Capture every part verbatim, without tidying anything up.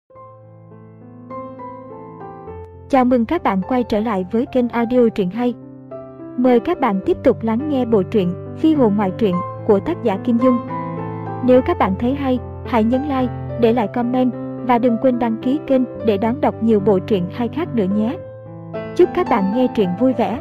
Chào mừng các bạn quay trở lại với kênh audio truyện hay. Mời các bạn tiếp tục lắng nghe bộ truyện Phi hồn ngoại truyện của tác giả Kim Dung. Nếu các bạn thấy hay, hãy nhấn like, để lại comment và đừng quên đăng ký kênh để đón đọc nhiều bộ truyện hay khác nữa nhé. Chúc các bạn nghe truyện vui vẻ.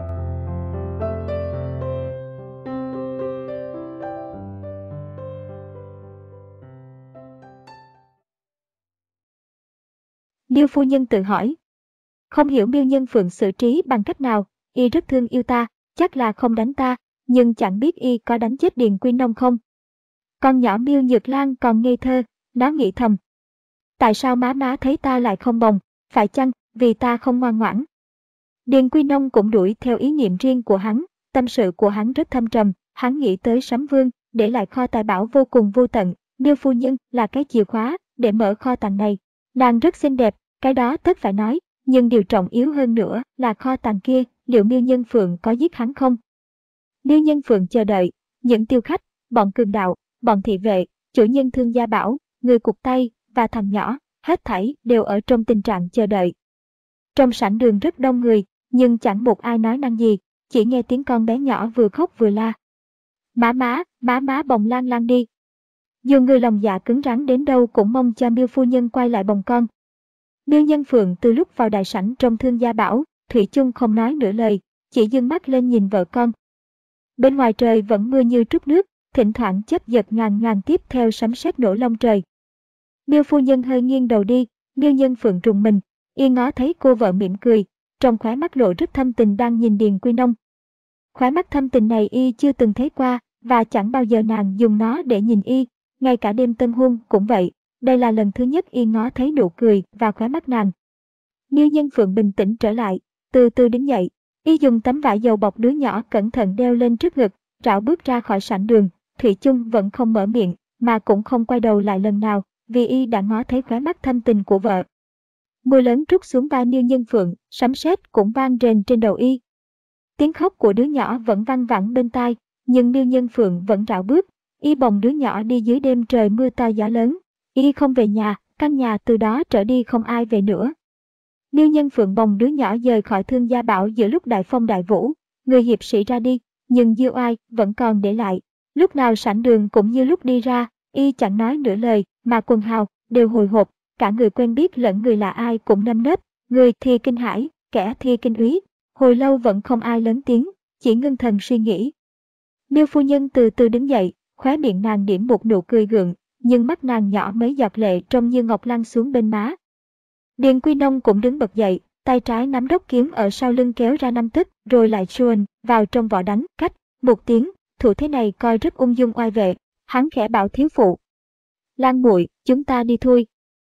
Miêu phu nhân tự hỏi. Không hiểu Miêu Nhân Phượng xử trí bằng cách nào, y rất thương yêu ta, chắc là không đánh ta, nhưng chẳng biết y có đánh chết Điền Quy Nông không. Con nhỏ Miêu Nhược Lan còn ngây thơ, nó nghĩ thầm. Tại sao má má thấy ta lại không bồng, phải chăng vì ta không ngoan ngoãn? Điền Quy Nông cũng đuổi theo ý niệm riêng của hắn, tâm sự của hắn rất thâm trầm, hắn nghĩ tới Sấm Vương, để lại kho tài bảo vô cùng vô tận, Miêu phu nhân là cái chìa khóa để mở kho tàng này. Nàng rất xinh đẹp, cái đó tất phải nói, nhưng điều trọng yếu hơn nữa là kho tàng kia, liệu Miêu Nhân Phượng có giết hắn không? Miêu Nhân Phượng chờ đợi, những tiêu khách, bọn cường đạo, bọn thị vệ, chủ nhân Thương Gia Bảo, người cụt tay và thằng nhỏ, hết thảy đều ở trong tình trạng chờ đợi. Trong sảnh đường rất đông người, nhưng chẳng một ai nói năng gì, chỉ nghe tiếng con bé nhỏ vừa khóc vừa la. Má má, má má bồng Lan Lan đi. Dù người lòng dạ cứng rắn đến đâu cũng mong cho Miêu phu nhân quay lại bồng con. Miêu Nhân Phượng từ lúc vào đại sảnh trong Thương Gia Bảo, thủy chung không nói nửa lời, chỉ dương mắt lên nhìn vợ con. Bên ngoài trời vẫn mưa như trút nước, thỉnh thoảng chớp giật ngàn ngàn tiếp theo sấm sét nổ lông trời. Miêu phu nhân hơi nghiêng đầu đi, Miêu Nhân Phượng rùng mình, y ngó thấy cô vợ mỉm cười, trong khóe mắt lộ rất thâm tình đang nhìn Điền Quy Nông. Khóe mắt thâm tình này y chưa từng thấy qua, và chẳng bao giờ nàng dùng nó để nhìn y, ngay cả đêm tân hôn cũng vậy. Đây là lần thứ nhất y ngó thấy nụ cười và khóe mắt nàng. Miêu Nhân Phượng bình tĩnh trở lại, từ từ đứng dậy, y dùng tấm vải dầu bọc đứa nhỏ cẩn thận đeo lên trước ngực, rảo bước ra khỏi sảnh đường. Thủy chung vẫn không mở miệng, mà cũng không quay đầu lại lần nào, vì y đã ngó thấy khóe mắt thâm tình của vợ. Mưa lớn trút xuống vai Miêu Nhân Phượng, sấm sét cũng vang rền trên đầu y. Tiếng khóc của đứa nhỏ vẫn văng vẳng bên tai, nhưng Miêu Nhân Phượng vẫn rảo bước, y bồng đứa nhỏ đi dưới đêm trời mưa to gió lớn. Y không về nhà, căn nhà từ đó trở đi không ai về nữa. Miêu Nhân Phượng bồng đứa nhỏ rời khỏi Thương Gia Bảo giữa lúc đại phong đại vũ, người hiệp sĩ ra đi, nhưng Diêu Oai vẫn còn để lại. Lúc nào sảnh đường cũng như lúc đi ra, y chẳng nói nửa lời, mà quần hào đều hồi hộp, cả người quen biết lẫn người lạ ai cũng nâm nớp, người thì kinh hãi, kẻ thì kinh úy. Hồi lâu vẫn không ai lớn tiếng, chỉ ngưng thần suy nghĩ. Miêu phu nhân từ từ đứng dậy, khóe miệng nàng điểm một nụ cười gượng, nhưng mắt nàng nhỏ mấy giọt lệ trông như ngọc lăn xuống bên má. Điền Quy Nông cũng đứng bật dậy, tay trái nắm đốc kiếm ở sau lưng kéo ra năm tấc, rồi lại chuồn vào trong vỏ đánh, cách một tiếng, thủ thế này coi rất ung dung oai vệ. Hắn khẽ bảo thiếu phụ: Lan muội, chúng ta đi thôi.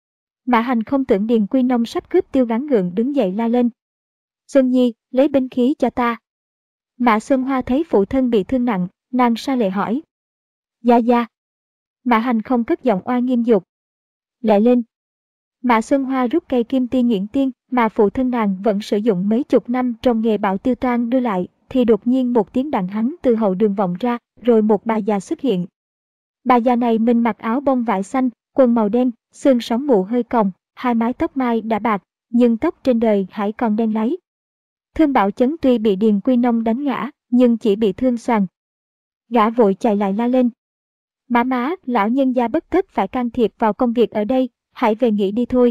Mã Hành không tưởng Điền Quy Nông sắp cướp tiêu gắng gượng đứng dậy la lên: Xuân Nhi, lấy binh khí cho ta. Mã Xuân Hoa thấy phụ thân bị thương nặng, nàng sa lệ hỏi: Gia gia. Mã Hành không cất giọng oai nghiêm dục: Lại lên. Mã Xuân Hoa rút cây kim tiên nhuyễn tiên mà phụ thân nàng vẫn sử dụng mấy chục năm trong nghề bảo tiêu toan đưa lại, thì đột nhiên một tiếng đàn hắn từ hậu đường vọng ra, rồi một bà già xuất hiện. Bà già này mình mặc áo bông vải xanh, quần màu đen, xương sống mụ hơi còng, hai mái tóc mai đã bạc, nhưng tóc trên đời hãy còn đen láy. Thương Bảo Chấn tuy bị Điền Quy Nông đánh ngã, nhưng chỉ bị thương xoàng. Gã vội chạy lại la lên: Má má, lão nhân gia bất tất phải can thiệp vào công việc ở đây, hãy về nghỉ đi thôi.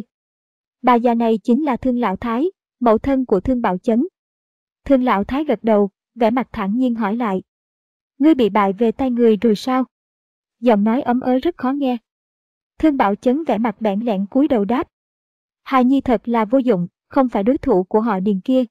Bà già này chính là Thương Lão Thái, mẫu thân của Thương Bảo Chấn. Thương Lão Thái gật đầu, vẻ mặt thản nhiên hỏi lại: Ngươi bị bại về tay người rồi sao? Giọng nói ấm ớ rất khó nghe. Thương Bảo Chấn vẻ mặt bẽn lẽn cúi đầu đáp: Hài nhi thật là vô dụng, không phải đối thủ của họ Điền kia.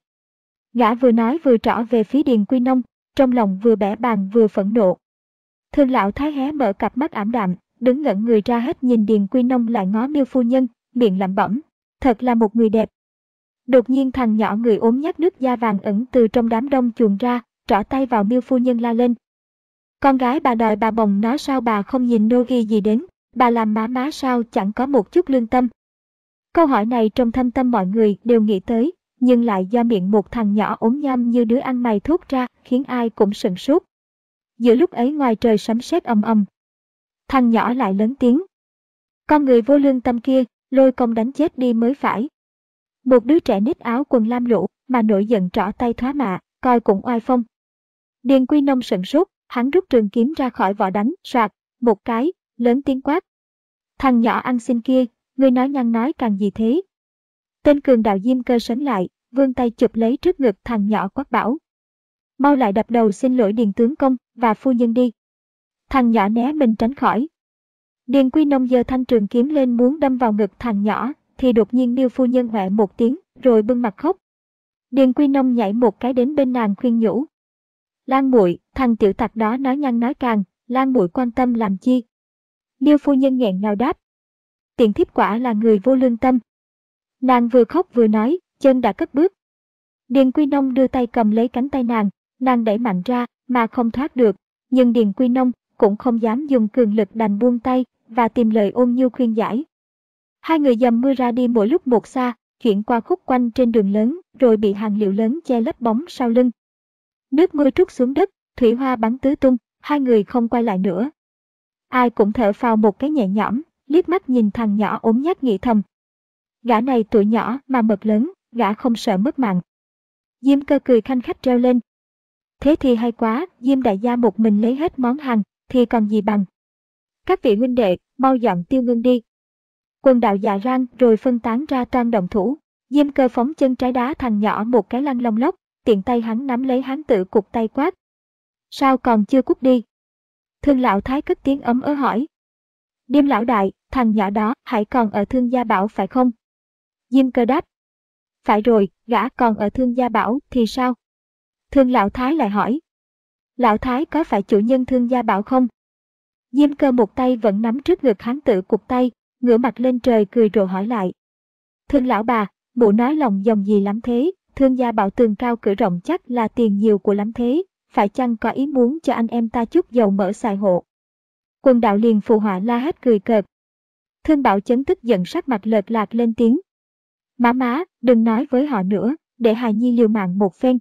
Gã vừa nói vừa trỏ về phía Điền Quy Nông, trong lòng vừa bẽ bàng vừa phẫn nộ. Thương Lão Thái hé mở cặp mắt ảm đạm, đứng ngẩn người ra hết nhìn Điền Quy Nông lại ngó Miêu phu nhân, miệng lẩm bẩm: Thật là một người đẹp. Đột nhiên thằng nhỏ người ốm nhát nước da vàng ẩn từ trong đám đông chuồn ra, trỏ tay vào Miêu phu nhân la lên: Con gái bà đòi bà bồng nó sao bà không nhìn nô ghi gì đến, bà làm má má sao chẳng có một chút lương tâm. Câu hỏi này trong thâm tâm mọi người đều nghĩ tới, nhưng lại do miệng một thằng nhỏ ốm nhăm như đứa ăn mày thốt ra, khiến ai cũng sửng sốt. Giữa lúc ấy ngoài trời sấm sét ầm ầm, thằng nhỏ lại lớn tiếng: Con người vô lương tâm kia, lôi công đánh chết đi mới phải. Một đứa trẻ nít áo quần lam lũ mà nổi giận trỏ tay thoá mạ, coi cũng oai phong. Điền Quy Nông sửng sốt, hắn rút trường kiếm ra khỏi vỏ đánh, soạt, một cái, lớn tiếng quát. Thằng nhỏ ăn xin kia, ngươi nói nhăng nói càng gì thế? Tên cường đạo Diêm Cơ sấn lại, vươn tay chụp lấy trước ngực thằng nhỏ quát bảo. Mau lại đập đầu xin lỗi Điền tướng công và phu nhân đi. Thằng nhỏ né mình tránh khỏi. Điền Quy Nông giơ thanh trường kiếm lên muốn đâm vào ngực thằng nhỏ, thì đột nhiên Miêu phu nhân hoẹ một tiếng, rồi bưng mặt khóc. Điền Quy Nông nhảy một cái đến bên nàng khuyên nhủ. Lan muội, thằng tiểu tặc đó nói nhăng nói càng, Lan muội quan tâm làm chi? Miêu phu nhân nghẹn ngào đáp. Tiện thiếp quả là người vô lương tâm. Nàng vừa khóc vừa nói, chân đã cất bước. Điền Quy Nông đưa tay cầm lấy cánh tay nàng, nàng đẩy mạnh ra mà không thoát được, nhưng Điền Quy Nông cũng không dám dùng cường lực đành buông tay và tìm lời ôn nhu khuyên giải. Hai người dầm mưa ra đi mỗi lúc một xa, chuyển qua khúc quanh trên đường lớn, rồi bị hàng liệu lớn che lấp bóng sau lưng. Nước mưa trút xuống đất, thủy hoa bắn tứ tung, hai người không quay lại nữa. Ai cũng thở phào một cái nhẹ nhõm, liếc mắt nhìn thằng nhỏ ốm nhát nghĩ thầm. Gã này tuổi nhỏ mà mật lớn, gã không sợ mất mạng. Diêm Cơ cười khanh khách treo lên. Thế thì hay quá, Diêm đại gia một mình lấy hết món hàng, thì còn gì bằng. Các vị huynh đệ, mau dọn Tiêu Ngưng đi. Quần đạo dạ rang rồi phân tán ra toan động thủ. Diêm Cơ phóng chân trái đá thằng nhỏ một cái lăn lông lốc, tiện tay hắn nắm lấy hán tử cụt tay quát. Sao còn chưa cút đi? Thương lão thái cất tiếng ấm ớ hỏi. Điềm lão đại, thằng nhỏ đó hãy còn ở Thương Gia Bảo phải không? Diêm Cơ đáp. Phải rồi, gã còn ở Thương Gia Bảo thì sao? Thương lão thái lại hỏi. Lão thái có phải chủ nhân Thương Gia Bảo không? Diêm Cơ một tay vẫn nắm trước ngực hán tử cụt tay, ngửa mặt lên trời cười rộ hỏi lại. Thương lão bà, mụ nói lòng dòng gì lắm thế? Thương Gia Bảo tường cao cửa rộng chắc là tiền nhiều của lắm thế, phải chăng có ý muốn cho anh em ta chút dầu mỡ xài hộ? Quần đạo liền phụ họa la hét cười cợt. Thương Bảo Chấn tức giận sắc mặt lợt lạc lên tiếng. Má má, đừng nói với họ nữa, để hài nhi liều mạng một phen.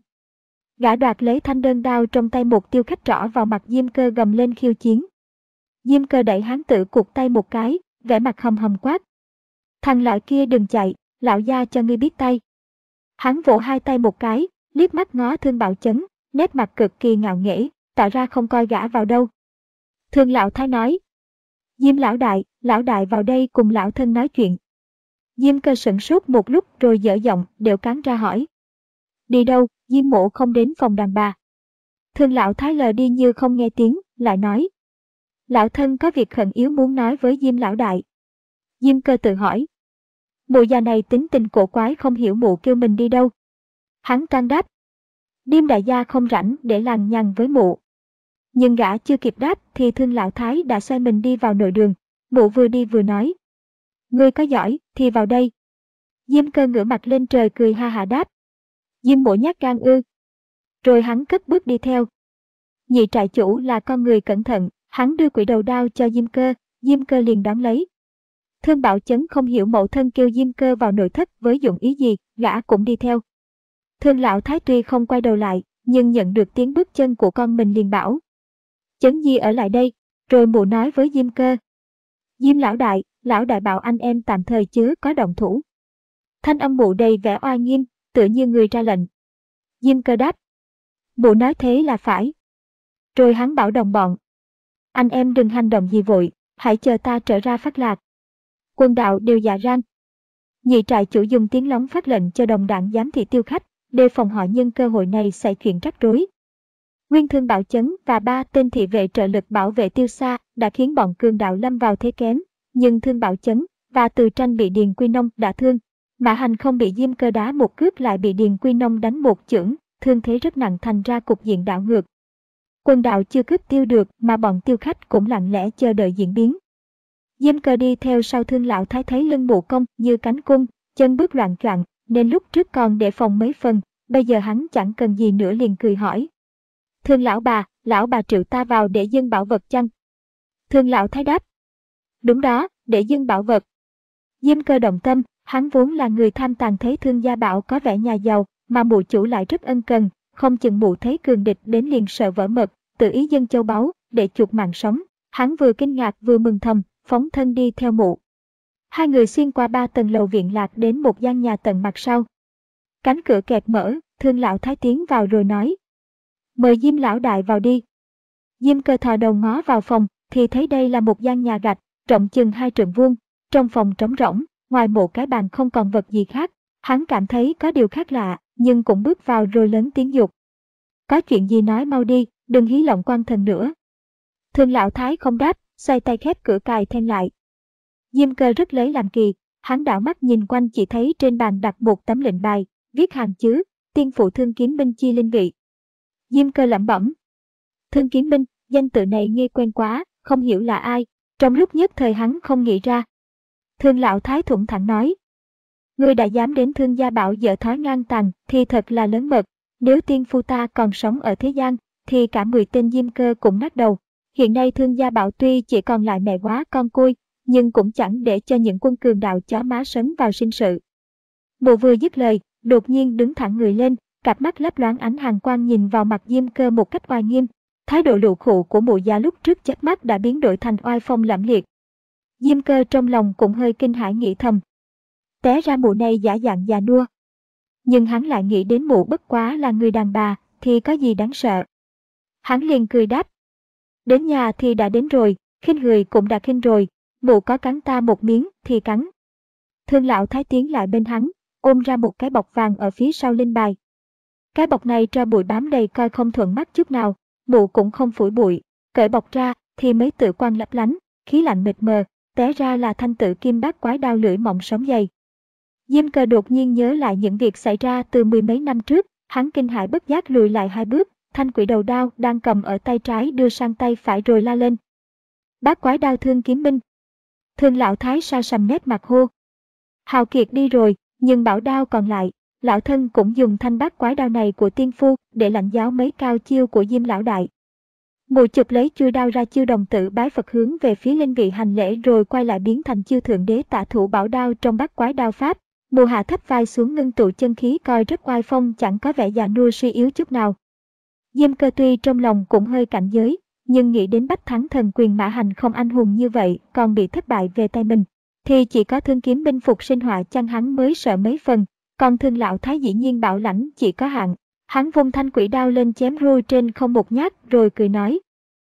Gã đoạt lấy thanh đơn đao trong tay một tiêu khách trỏ vào mặt Diêm Cơ gầm lên khiêu chiến. Diêm Cơ đẩy hán tử cụt tay một cái, vẻ mặt hầm hầm quát. Thằng loại kia đừng chạy, lão gia cho ngươi biết tay. Hắn vỗ hai tay một cái, liếc mắt ngó Thương Bảo Chấn, nét mặt cực kỳ ngạo nghễ, tỏ ra không coi gã vào đâu. Thương lão thái nói. Diêm lão đại, lão đại vào đây cùng lão thân nói chuyện. Diêm Cơ sửng sốt một lúc rồi dở giọng, đều cắn ra hỏi. Đi đâu? Diêm mộ không đến phòng đàn bà. Thương lão thái lờ đi như không nghe tiếng, lại nói. Lão thân có việc khẩn yếu muốn nói với Diêm lão đại. Diêm Cơ tự hỏi. Mụ già này tính tình cổ quái không hiểu mụ kêu mình đi đâu. Hắn trang đáp. Điềm đại gia không rảnh để lằng nhằng với mụ. Nhưng gã chưa kịp đáp thì Thương lão thái đã xoay mình đi vào nội đường. Mụ vừa đi vừa nói. Ngươi có giỏi thì vào đây. Diêm Cơ ngửa mặt lên trời cười ha hả đáp. Diêm mộ nhát gan ư. Rồi hắn cất bước đi theo. Nhị trại chủ là con người cẩn thận, hắn đưa quỷ đầu đao cho Diêm Cơ, Diêm Cơ liền đón lấy. Thương Bảo Chấn không hiểu mẫu thân kêu Diêm Cơ vào nội thất với dụng ý gì, gã cũng đi theo. Thương lão thái tuy không quay đầu lại, nhưng nhận được tiếng bước chân của con mình liền bảo. Chấn Di ở lại đây, rồi mụ nói với Diêm Cơ. Diêm lão đại, lão đại bảo anh em tạm thời chứ có động thủ. Thanh âm mụ đầy vẻ oai nghiêm, tựa như người ra lệnh. Diêm Cơ đáp. Mụ nói thế là phải. Rồi hắn bảo đồng bọn. Anh em đừng hành động gì vội, hãy chờ ta trở ra phát lạc. Quân đạo đều dạ rang. Nhị trại chủ dùng tiếng lóng phát lệnh cho đồng đảng giám thị Tiêu khách, đề phòng họ nhân cơ hội này xảy chuyện rắc rối. Nguyên Thương Bảo Chấn và ba tên thị vệ trợ lực bảo vệ Tiêu Xa đã khiến bọn cường đạo lâm vào thế kém, nhưng Thương Bảo Chấn và Từ Tranh bị Điền Quy Nông đả thương. Mã Hành không bị Diêm Cơ đá một cước lại bị Điền Quy Nông đánh một chưởng, thương thế rất nặng thành ra cục diện đảo ngược. Quân đạo chưa cướp tiêu được mà bọn Tiêu khách cũng lặng lẽ chờ đợi diễn biến. Diêm Cơ đi theo sau Thương lão thái thấy lưng mụ công như cánh cung, chân bước loạn choạng, nên lúc trước còn để phòng mấy phần, bây giờ hắn chẳng cần gì nữa liền cười hỏi. Thương lão bà, lão bà triệu ta vào để dâng bảo vật chăng? Thương lão thái đáp. Đúng đó, để dâng bảo vật. Diêm Cơ động tâm, hắn vốn là người tham tàn thấy Thương Gia Bảo có vẻ nhà giàu, mà mụ chủ lại rất ân cần, không chừng mụ thấy cường địch đến liền sợ vỡ mật, tự ý dâng châu báu để chuộc mạng sống. Hắn vừa kinh ngạc vừa mừng thầm, phóng thân đi theo mụ. Hai người xuyên qua ba tầng lầu viện lạc đến một gian nhà tận mặt sau. Cánh cửa kẹt mở, Thương lão thái tiến vào rồi nói. Mời Diêm lão đại vào đi. Diêm Cơ thò đầu ngó vào phòng, thì thấy đây là một gian nhà gạch, rộng chừng hai trượng vuông. Trong phòng trống rỗng, ngoài một cái bàn không còn vật gì khác. Hắn cảm thấy có điều khác lạ, nhưng cũng bước vào rồi lớn tiếng dục. Có chuyện gì nói mau đi, đừng hí lộng quan thần nữa. Thương lão thái không đáp, xoay tay khép cửa cài then lại. Diêm Cơ rất lấy làm kỳ, hắn đảo mắt nhìn quanh chỉ thấy trên bàn đặt một tấm lệnh bài, viết hàng chữ, tiên phụ Thương Kiếm Binh chi linh vị. Diêm Cơ lẩm bẩm. Thương Kiếm Binh, danh tự này nghe quen quá, không hiểu là ai, trong lúc nhất thời hắn không nghĩ ra. Thương lão thái thủng thẳng nói. Ngươi đã dám đến Thương gia bảo dở thói ngang tàn thì thật là lớn mật, nếu tiên phu ta còn sống ở thế gian, thì cả mười tên Diêm Cơ cũng nát đầu. Hiện nay Thương gia bảo tuy chỉ còn lại mẹ quá con côi, nhưng cũng chẳng để cho những quân cường đạo chó má sấn vào sinh sự. Mụ vừa dứt lời, đột nhiên đứng thẳng người lên, cặp mắt lấp loáng ánh hàn quang nhìn vào mặt Diêm Cơ một cách oai nghiêm. Thái độ lụ khụ của mụ già lúc trước chớp mắt đã biến đổi thành oai phong lẫm liệt. Diêm Cơ trong lòng cũng hơi kinh hãi nghĩ thầm. Té ra mụ này giả dạng già nua. Nhưng hắn lại nghĩ đến mụ bất quá là người đàn bà, thì có gì đáng sợ. Hắn liền cười đáp. Đến nhà thì đã đến rồi, khinh người cũng đã khinh rồi, mụ có cắn ta một miếng thì cắn. Thương lão thái tiến lại bên hắn, ôm ra một cái bọc vàng ở phía sau linh bài. Cái bọc này tro bụi bám đầy coi không thuận mắt chút nào, mụ cũng không phủi bụi, cởi bọc ra thì mấy tự quan lấp lánh, khí lạnh mịt mờ, té ra là thanh tự kim bát quái đao lưỡi mỏng sống dày. Diêm Cơ đột nhiên nhớ lại những việc xảy ra từ mười mấy năm trước, hắn kinh hãi bất giác lùi lại hai bước, thanh quỷ đầu đao đang cầm ở tay trái đưa sang tay phải rồi la lên. Bát quái đao Thương Kiếm Binh. Thương lão thái sa sầm nét mặt hô. Hào kiệt đi rồi, nhưng bảo đao còn lại, lão thân cũng dùng thanh bát quái đao này của tiên phu để lãnh giáo mấy cao chiêu của Diêm lão đại. Mụ chụp lấy chui đao ra chiêu đồng tử bái Phật hướng về phía linh vị hành lễ rồi quay lại biến thành chiêu thượng đế tả thủ bảo đao trong bát quái đao pháp. Mụ hạ thấp vai xuống ngưng tụ chân khí coi rất oai phong, chẳng có vẻ già nua suy yếu chút nào. Diêm Cơ tuy trong lòng cũng hơi cảnh giới, nhưng nghĩ đến Bách Thắng Thần Quyền mã hành không anh hùng như vậy còn bị thất bại về tay mình, thì chỉ có Thương Kiếm Binh phục sinh họa chăng hắn mới sợ mấy phần, còn Thương lão thái dĩ nhiên bảo lãnh chỉ có hạn. Hắn vung thanh quỷ đao lên chém ru trên không một nhát rồi cười nói.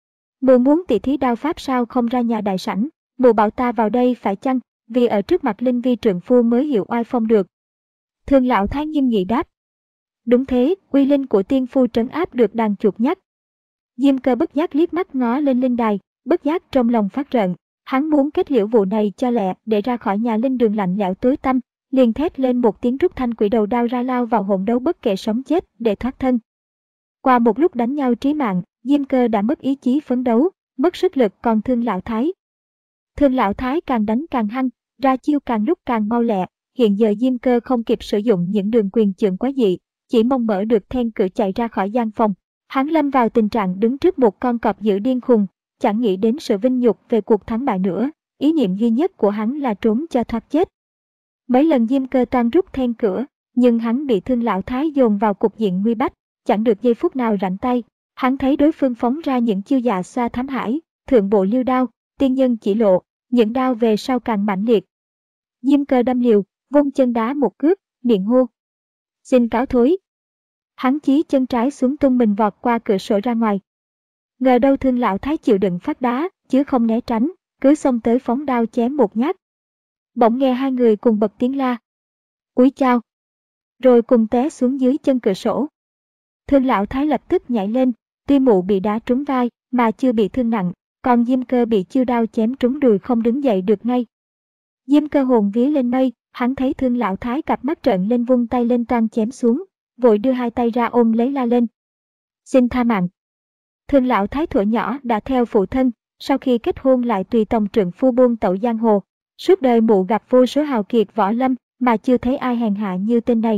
Mụ muốn tỉ thí đao pháp sao không ra nhà đại sảnh, mụ bảo ta vào đây phải chăng, vì ở trước mặt linh vi trượng phu mới hiểu oai phong được. Thương lão thái nghiêm nghị đáp. Đúng thế, uy linh của tiên phu trấn áp được đàn chuột nhắt. Diêm Cơ bất giác liếc mắt ngó lên linh đài, bất giác trong lòng phát rợn. Hắn muốn kết liễu vụ này cho lẹ để ra khỏi nhà linh đường lạnh lẽo tối tăm, liền thét lên một tiếng rút thanh quỷ đầu đao ra lao vào hỗn đấu bất kể sống chết để thoát thân. Qua một lúc đánh nhau trí mạng, Diêm Cơ đã mất ý chí phấn đấu, mất sức lực, còn Thương lão thái. Thương lão thái càng đánh càng hăng, ra chiêu càng lúc càng mau lẹ. Hiện giờ Diêm Cơ không kịp sử dụng những đường quyền chưởng quá dị, chỉ mong mở được then cửa chạy ra khỏi gian phòng. Hắn lâm vào tình trạng đứng trước một con cọp dữ điên khùng, chẳng nghĩ đến sự vinh nhục về cuộc thắng bại nữa, ý niệm duy nhất của hắn là trốn cho thoát chết. Mấy lần Diêm Cơ toan rút then cửa, nhưng hắn bị Thương lão thái dồn vào cục diện nguy bách, chẳng được giây phút nào rảnh tay. Hắn thấy đối phương phóng ra những chiêu dạ xoa thám hải, thượng bộ liêu đao, tiên nhân chỉ lộ, những đao về sau càng mãnh liệt. Diêm Cơ đâm liều, vung chân đá một cước, miệng hô. Xin cáo thối. Hắn chí chân trái xuống tung mình vọt qua cửa sổ ra ngoài. Ngờ đâu Thương lão thái chịu đựng phát đá, chứ không né tránh, cứ xông tới phóng đao chém một nhát. Bỗng nghe hai người cùng bật tiếng la. Úi chao! Rồi cùng té xuống dưới chân cửa sổ. Thương lão thái lập tức nhảy lên, tuy mụ bị đá trúng vai mà chưa bị thương nặng, còn Diêm Cơ bị chiêu đao chém trúng đùi không đứng dậy được ngay. Diêm Cơ hồn vía lên mây, hắn thấy Thương lão thái cặp mắt trợn lên vung tay lên toan chém xuống, vội đưa hai tay ra ôm lấy la lên. Xin tha mạng. Thương lão thái thuở nhỏ đã theo phụ thân, sau khi kết hôn lại tùy tòng trượng phu buôn tẩu giang hồ. Suốt đời mụ gặp vô số hào kiệt võ lâm mà chưa thấy ai hèn hạ như tên này.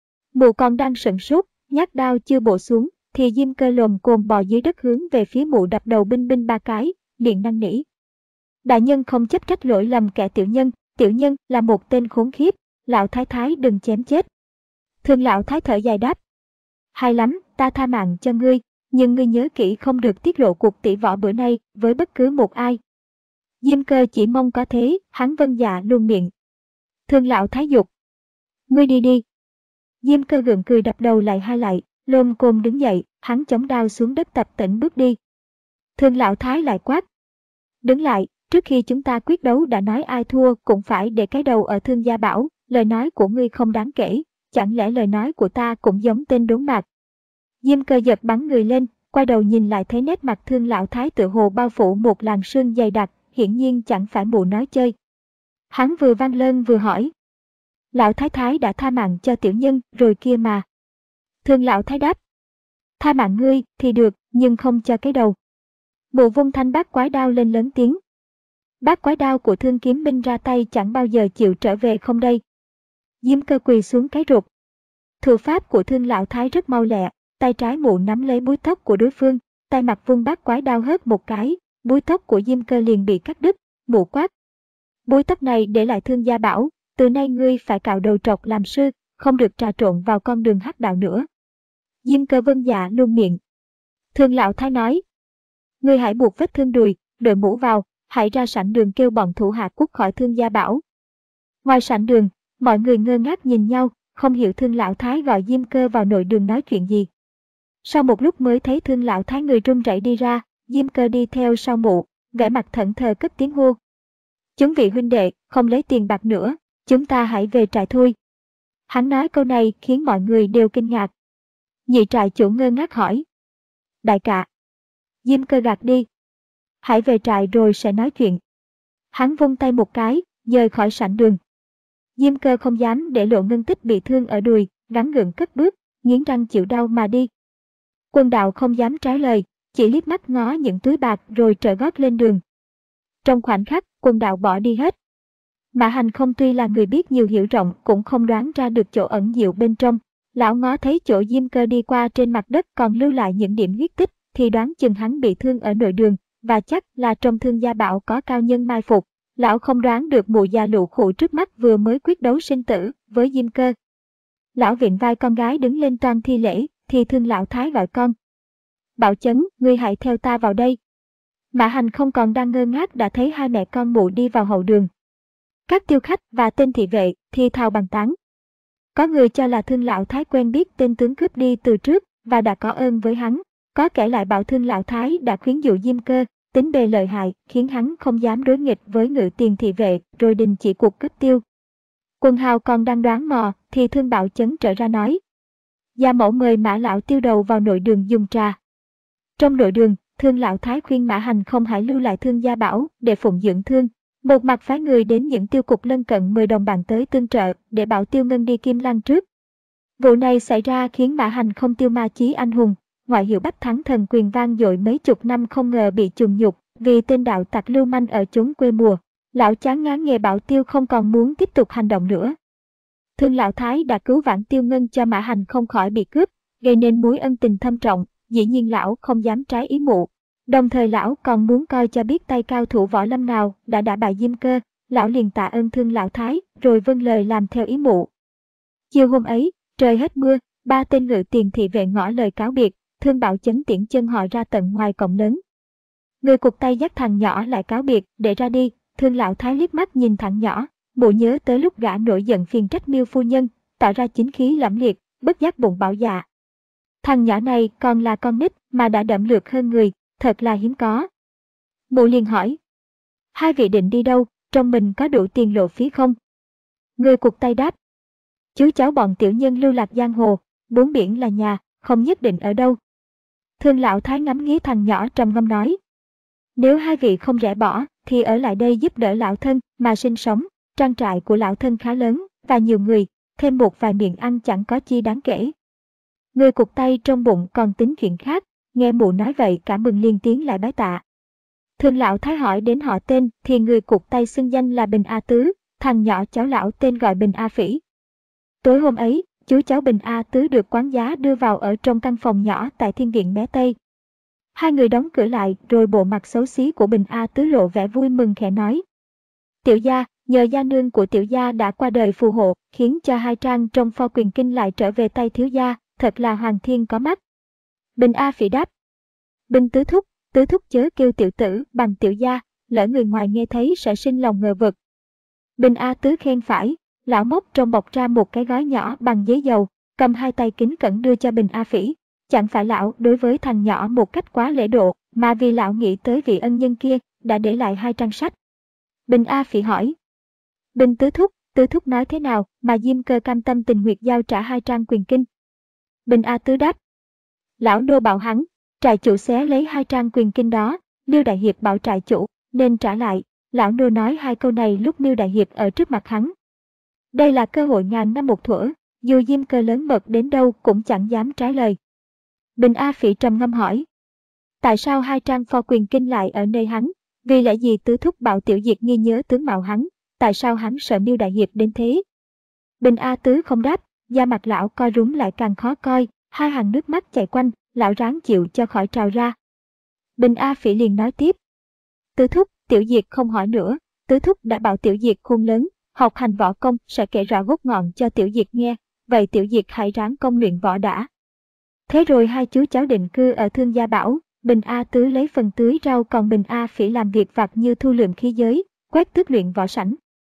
Mụ còn đang sửng sốt, nhát đao chưa bổ xuống, thì Diêm Cơ lồm cồm bò dưới đất hướng về phía mụ đập đầu binh binh ba cái, miệng năn nỉ. Đại nhân không chấp trách lỗi lầm kẻ tiểu nhân, tiểu nhân là một tên khốn khiếp, lão thái thái đừng chém chết. Thương lão thái thở dài đáp. Hay lắm, ta tha mạng cho ngươi, nhưng ngươi nhớ kỹ không được tiết lộ cuộc tỷ võ bữa nay với bất cứ một ai. Diêm Cơ chỉ mong có thế, hắn vâng dạ luôn miệng. Thương lão thái dục. Ngươi đi đi. Diêm Cơ gượng cười đập đầu lại hai lại, lôm côm đứng dậy, hắn chống đao xuống đất tập tễnh bước đi. Thương lão thái lại quát. Đứng lại, trước khi chúng ta quyết đấu đã nói ai thua cũng phải để cái đầu ở Thương gia bảo, lời nói của ngươi không đáng kể, chẳng lẽ lời nói của ta cũng giống tên đốn mạc. Diêm Cơ giật bắn người lên, quay đầu nhìn lại thấy nét mặt Thương lão thái tự hồ bao phủ một làn sương dày đặc, hiển nhiên chẳng phải mụ nói chơi. Hắn vừa vang lơn vừa hỏi. Lão thái thái đã tha mạng cho tiểu nhân rồi kia mà. Thương lão thái đáp. Tha mạng ngươi thì được, nhưng không cho cái đầu. Mụ vung thanh bát quái đao lên lớn tiếng. Bát quái đao của Thương kiếm binh ra tay chẳng bao giờ chịu trở về không đây. Diêm Cơ quỳ xuống cái rụt. Thủ pháp của Thương lão thái rất mau lẹ, tay trái mụ nắm lấy búi tóc của đối phương, tay mặt vung bát quái đao hớt một cái, búi tóc của Diêm Cơ liền bị cắt đứt. Mụ quát. Búi tóc này để lại Thương gia bảo, từ nay ngươi phải cạo đầu trọc làm sư, không được trà trộn vào con đường hắc đạo nữa. Diêm Cơ vâng dạ luôn miệng. Thương lão thái nói. Ngươi hãy buộc vết thương đùi, đội mũ vào, hãy ra sảnh đường kêu bọn thủ hạ cút khỏi Thương gia bảo. Ngoài sảnh đường, mọi người ngơ ngác nhìn nhau, không hiểu Thương lão thái gọi Diêm Cơ vào nội đường nói chuyện gì. Sau một lúc mới thấy Thương lão thái người run rẩy đi ra, Diêm Cơ đi theo sau mụ, vẻ mặt thẫn thờ cất tiếng hô. Chúng vị huynh đệ, không lấy tiền bạc nữa, chúng ta hãy về trại thôi. Hắn nói câu này khiến mọi người đều kinh ngạc. Nhị trại chủ ngơ ngác hỏi. Đại ca. Diêm Cơ gạt đi. Hãy về trại rồi sẽ nói chuyện. Hắn vung tay một cái, dời khỏi sảnh đường. Diêm Cơ không dám để Lộ Ngân Tích bị thương ở đùi, gắng gượng cất bước, nghiến răng chịu đau mà đi. Quân đạo không dám trái lời, chỉ liếc mắt ngó những túi bạc rồi trở gót lên đường. Trong khoảnh khắc, quân đạo bỏ đi hết. Mã Hành không tuy là người biết nhiều hiểu rộng cũng không đoán ra được chỗ ẩn diệu bên trong. Lão ngó thấy chỗ Diêm Cơ đi qua trên mặt đất còn lưu lại những điểm huyết tích, thì đoán chừng hắn bị thương ở nội đường, và chắc là trong Thương gia bảo có cao nhân mai phục. Lão không đoán được mụ già lụ khụ trước mắt vừa mới quyết đấu sinh tử với Diêm Cơ. Lão vịn vai con gái đứng lên toan thi lễ, thì Thương lão thái gọi con. Bảo Chấn, ngươi hãy theo ta vào đây. Mã Hành không còn đang ngơ ngác đã thấy hai mẹ con mụ đi vào hậu đường. Các tiêu khách và tên thị vệ thì thào bàn tán. Có người cho là Thương lão thái quen biết tên tướng cướp đi từ trước và đã có ơn với hắn. Có kẻ lại bảo Thương lão thái đã khuyến dụ Diêm Cơ, tính bề lợi hại khiến hắn không dám đối nghịch với ngự tiền thị vệ rồi đình chỉ cuộc cướp tiêu. Quần hào còn đang đoán mò thì Thương Bảo Chấn trở ra nói. Gia mẫu mời Mã lão tiêu đầu vào nội đường dùng trà. Trong nội đường, Thương lão thái khuyên Mã Hành không hãy lưu lại Thương gia bảo để phụng dưỡng thương. Một mặt phái người đến những tiêu cục lân cận mời đồng bạn tới tương trợ để bảo Tiêu Ngân đi Kim Lăng trước. Vụ này xảy ra khiến Mã Hành không tiêu ma chí anh hùng, ngoại hiệu Bách Thắng Thần quyền vang dội mấy chục năm không ngờ bị trùng nhục vì tên đạo tặc lưu manh ở chốn quê mùa. Lão chán ngán nghề bảo Tiêu không còn muốn tiếp tục hành động nữa. Thương lão thái đã cứu vãn Tiêu Ngân cho Mã Hành không khỏi bị cướp, gây nên mối ân tình thâm trọng, dĩ nhiên lão không dám trái ý mụ. Đồng thời lão còn muốn coi cho biết tay cao thủ võ lâm nào đã đả bại Diêm Cơ, lão liền tạ ơn Thương lão thái, rồi vâng lời làm theo ý mụ. Chiều hôm ấy, trời hết mưa, ba tên ngự tiền thị vệ ngỏ lời cáo biệt, Thương Bảo Chấn tiễn chân họ ra tận ngoài cổng lớn. Người cụt tay dắt thằng nhỏ lại cáo biệt để ra đi, Thương lão thái liếc mắt nhìn thằng nhỏ, mụ nhớ tới lúc gã nổi giận phiền trách Miêu phu nhân, tạo ra chính khí lẫm liệt, bất giác bụng bảo dạ. Thằng nhỏ này còn là con nít mà đã đẫm lược hơn người, thật là hiếm có. Mụ liền hỏi. Hai vị định đi đâu, trong mình có đủ tiền lộ phí không? Người cụt tay đáp. Chú cháu bọn tiểu nhân lưu lạc giang hồ, bốn biển là nhà, không nhất định ở đâu. Thương lão thái ngắm nghía thằng nhỏ trầm ngâm nói. Nếu hai vị không rẽ bỏ, thì ở lại đây giúp đỡ lão thân mà sinh sống, trang trại của lão thân khá lớn, và nhiều người, thêm một vài miệng ăn chẳng có chi đáng kể. Người cụt tay trong bụng còn tính chuyện khác, nghe mụ nói vậy cả mừng liên tiếng lại bái tạ. Thương lão thái hỏi đến họ tên thì người cụt tay xưng danh là Bình A Tứ, thằng nhỏ cháu lão tên gọi Bình A Phỉ. Tối hôm ấy, chú cháu Bình A Tứ được quán giá đưa vào ở trong căn phòng nhỏ tại thiên viện Mé Tây. Hai người đóng cửa lại rồi bộ mặt xấu xí của Bình A Tứ lộ vẻ vui mừng khẽ nói. Tiểu gia, nhờ gia nương của tiểu gia đã qua đời phù hộ, khiến cho hai trang trong pho quyền kinh lại trở về tay thiếu gia, thật là hoàng thiên có mắt. Bình A Phỉ đáp. Bình Tứ thúc, Tứ thúc chớ kêu tiểu tử bằng tiểu gia, lỡ người ngoài nghe thấy sẽ sinh lòng ngờ vực. Bình A Tứ khen phải, lão móc trong bọc ra một cái gói nhỏ bằng giấy dầu, cầm hai tay kính cẩn đưa cho Bình A Phỉ. Chẳng phải lão đối với thằng nhỏ một cách quá lễ độ, mà vì lão nghĩ tới vị ân nhân kia, đã để lại hai trang sách. Bình A Phỉ hỏi. Bình Tứ Thúc, Tứ Thúc nói thế nào mà Diêm Cơ cam tâm tình nguyện giao trả hai trang quyền kinh? Bình A Tứ đáp. Lão nô bảo hắn, trại chủ xé lấy hai trang quyền kinh đó, Miêu Đại Hiệp bảo trại chủ nên trả lại. Lão nô nói hai câu này lúc Miêu Đại Hiệp ở trước mặt hắn. Đây là cơ hội ngàn năm một thuở, dù Diêm Cơ lớn mật đến đâu cũng chẳng dám trái lời. Bình A Phỉ trầm ngâm hỏi. Tại sao hai trang pho quyền kinh lại ở nơi hắn? Vì lẽ gì Tứ Thúc bảo Tiểu Diệt nghi nhớ tướng mạo hắn? Tại sao hắn sợ Miêu Đại Hiệp đến thế? Bình A Tứ không đáp, da mặt lão co rúm lại càng khó coi, hai hàng nước mắt chảy quanh, lão ráng chịu cho khỏi trào ra. Bình A Phỉ liền nói tiếp. Tứ Thúc, Tiểu Diệt không hỏi nữa, Tứ Thúc đã bảo Tiểu Diệt khôn lớn, học hành võ công sẽ kể rõ gốc ngọn cho Tiểu Diệt nghe, vậy Tiểu Diệt hãy ráng công luyện võ đã. Thế rồi hai chú cháu định cư ở Thương Gia Bảo, Bình A Tứ lấy phần tưới rau còn Bình A Phỉ làm việc vặt như thu lượm khí giới, quét tước luyện võ sảnh.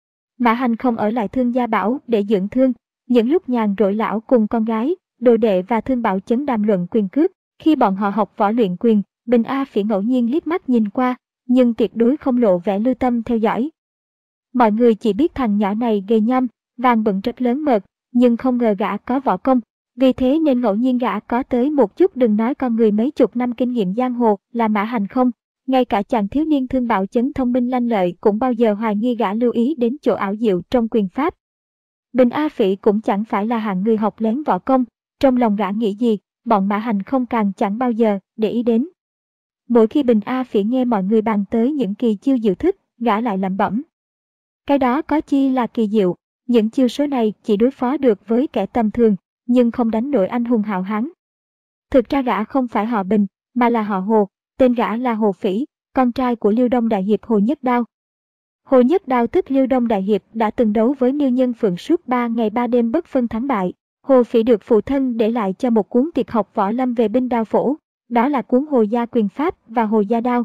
Mã Hành không ở lại Thương Gia Bảo để dưỡng thương, những lúc nhàn rỗi lão cùng con gái, đồ đệ và Thương Bảo Chấn đàm luận quyền cước, khi bọn họ học võ luyện quyền, Bình A Phỉ ngẫu nhiên liếc mắt nhìn qua, nhưng tuyệt đối không lộ vẻ lưu tâm theo dõi. Mọi người chỉ biết thằng nhỏ này gầy nhom, vàng bận rất lớn mật, nhưng không ngờ gã có võ công. Vì thế nên ngẫu nhiên gã có tới một chút đừng nói con người mấy chục năm kinh nghiệm giang hồ là Mã Hành không. Ngay cả chàng thiếu niên Thương Bảo Chấn thông minh lanh lợi cũng bao giờ hoài nghi gã lưu ý đến chỗ ảo diệu trong quyền pháp. Bình A Phỉ cũng chẳng phải là hạng người học lén võ công, trong lòng gã nghĩ gì, bọn Mã Hành không càng chẳng bao giờ để ý đến. Mỗi khi Bình A Phỉ nghe mọi người bàn tới những kỳ chiêu diệu thức, gã lại lẩm bẩm. Cái đó có chi là kỳ diệu, những chiêu số này chỉ đối phó được với kẻ tầm thường, nhưng không đánh nổi anh hùng hào hán. Thực ra gã không phải họ Bình, mà là họ Hồ, tên gã là Hồ Phỉ, con trai của Liêu Đông Đại Hiệp Hồ Nhất Đao. Hồ Nhất Đao tức Liêu Đông Đại Hiệp đã từng đấu với Miêu Nhân Phượng suốt ba ngày ba đêm bất phân thắng bại. Hồ Phỉ được phụ thân để lại cho một cuốn tuyệt học võ lâm về binh đao phổ, đó là cuốn Hồ Gia Quyền Pháp và Hồ Gia Đao.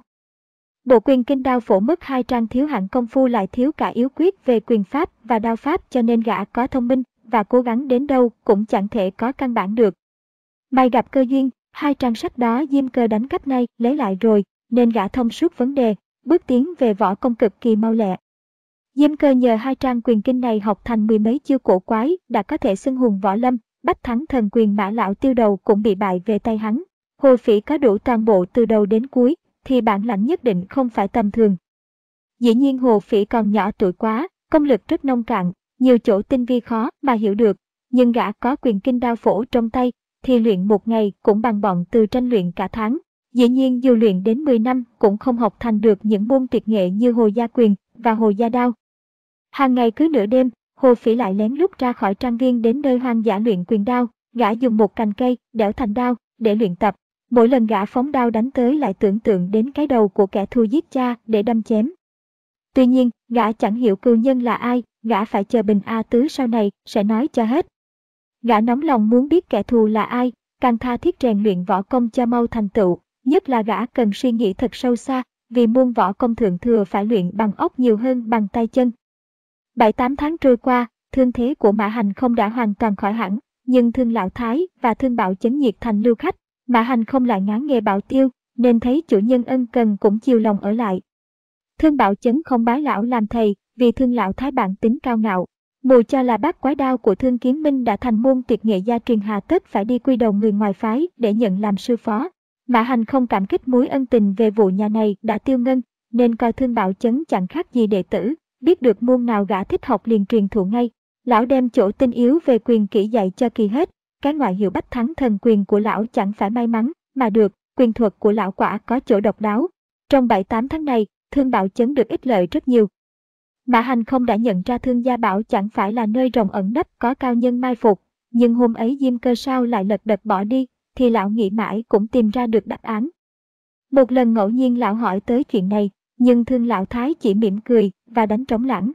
Bộ quyền kinh đao phổ mất hai trang thiếu hạng công phu lại thiếu cả yếu quyết về quyền pháp và đao pháp, cho nên gã có thông minh và cố gắng đến đâu cũng chẳng thể có căn bản được. May gặp cơ duyên, hai trang sách đó Diêm Cơ đánh cắp nay lấy lại rồi, nên gã thông suốt vấn đề, bước tiến về võ công cực kỳ mau lẹ. Diêm Cơ nhờ hai trang quyền kinh này học thành mười mấy chiêu cổ quái, đã có thể xưng hùng võ lâm, bách thắng thần quyền Mã lão tiêu đầu cũng bị bại về tay hắn. Hồ Phỉ có đủ toàn bộ từ đầu đến cuối, thì bản lãnh nhất định không phải tầm thường. Dĩ nhiên Hồ Phỉ còn nhỏ tuổi quá, công lực rất nông cạn, nhiều chỗ tinh vi khó mà hiểu được, nhưng gã có quyền kinh đao phổ trong tay, thì luyện một ngày cũng bằng bọn Từ Tranh luyện cả tháng. Dĩ nhiên dù luyện đến mười năm cũng không học thành được những môn tuyệt nghệ như Hồ Gia Quyền và Hồ Gia Đao. Hàng ngày cứ nửa đêm, Hồ Phỉ lại lén lút ra khỏi trang viên đến nơi hoang dã luyện quyền đao, gã dùng một cành cây đẽo thành đao để luyện tập. Mỗi lần gã phóng đao đánh tới lại tưởng tượng đến cái đầu của kẻ thù giết cha để đâm chém. Tuy nhiên, gã chẳng hiểu cừu nhân là ai, gã phải chờ Bình A Tứ sau này sẽ nói cho hết. Gã nóng lòng muốn biết kẻ thù là ai, càng tha thiết rèn luyện võ công cho mau thành tựu, nhất là gã cần suy nghĩ thật sâu xa, vì môn võ công thượng thừa phải luyện bằng óc nhiều hơn bằng tay chân. Bảy tám tháng trôi qua, thương thế của Mã Hành không đã hoàn toàn khỏi hẳn, nhưng Thương Lão Thái và Thương Bảo Chấn nhiệt thành lưu khách. Mã Hành không lại ngán nghề bảo tiêu, nên thấy chủ nhân ân cần cũng chiều lòng ở lại. Thương Bảo Chấn không bái lão làm thầy, vì Thương Lão Thái bản tính cao ngạo. Mù cho là bát quái đao của Thương Kiến Minh đã thành môn tuyệt nghệ gia truyền, hà tất phải đi quy đầu người ngoài phái để nhận làm sư phó. Mã Hành không cảm kích mối ân tình về vụ nhà này đã tiêu ngân, nên coi Thương Bảo Chấn chẳng khác gì đệ tử, biết được môn nào gã thích học liền truyền thụ ngay. Lão đem chỗ tinh yếu về quyền kỹ dạy cho kỳ hết. Cái ngoại hiệu bách thắng thần quyền của lão chẳng phải may mắn mà được, quyền thuật của lão quả có chỗ độc đáo. Trong bảy tám tháng này, Thương Bảo Chấn được ích lợi rất nhiều. Mã Hành không đã nhận ra Thương Gia Bảo chẳng phải là nơi rồng ẩn nấp có cao nhân mai phục, nhưng hôm ấy Diêm Cơ sao lại lật đật bỏ đi, thì lão nghĩ mãi cũng tìm ra được đáp án. Một lần ngẫu nhiên lão hỏi tới chuyện này, nhưng Thương Lão Thái chỉ mỉm cười và đánh trống lãng.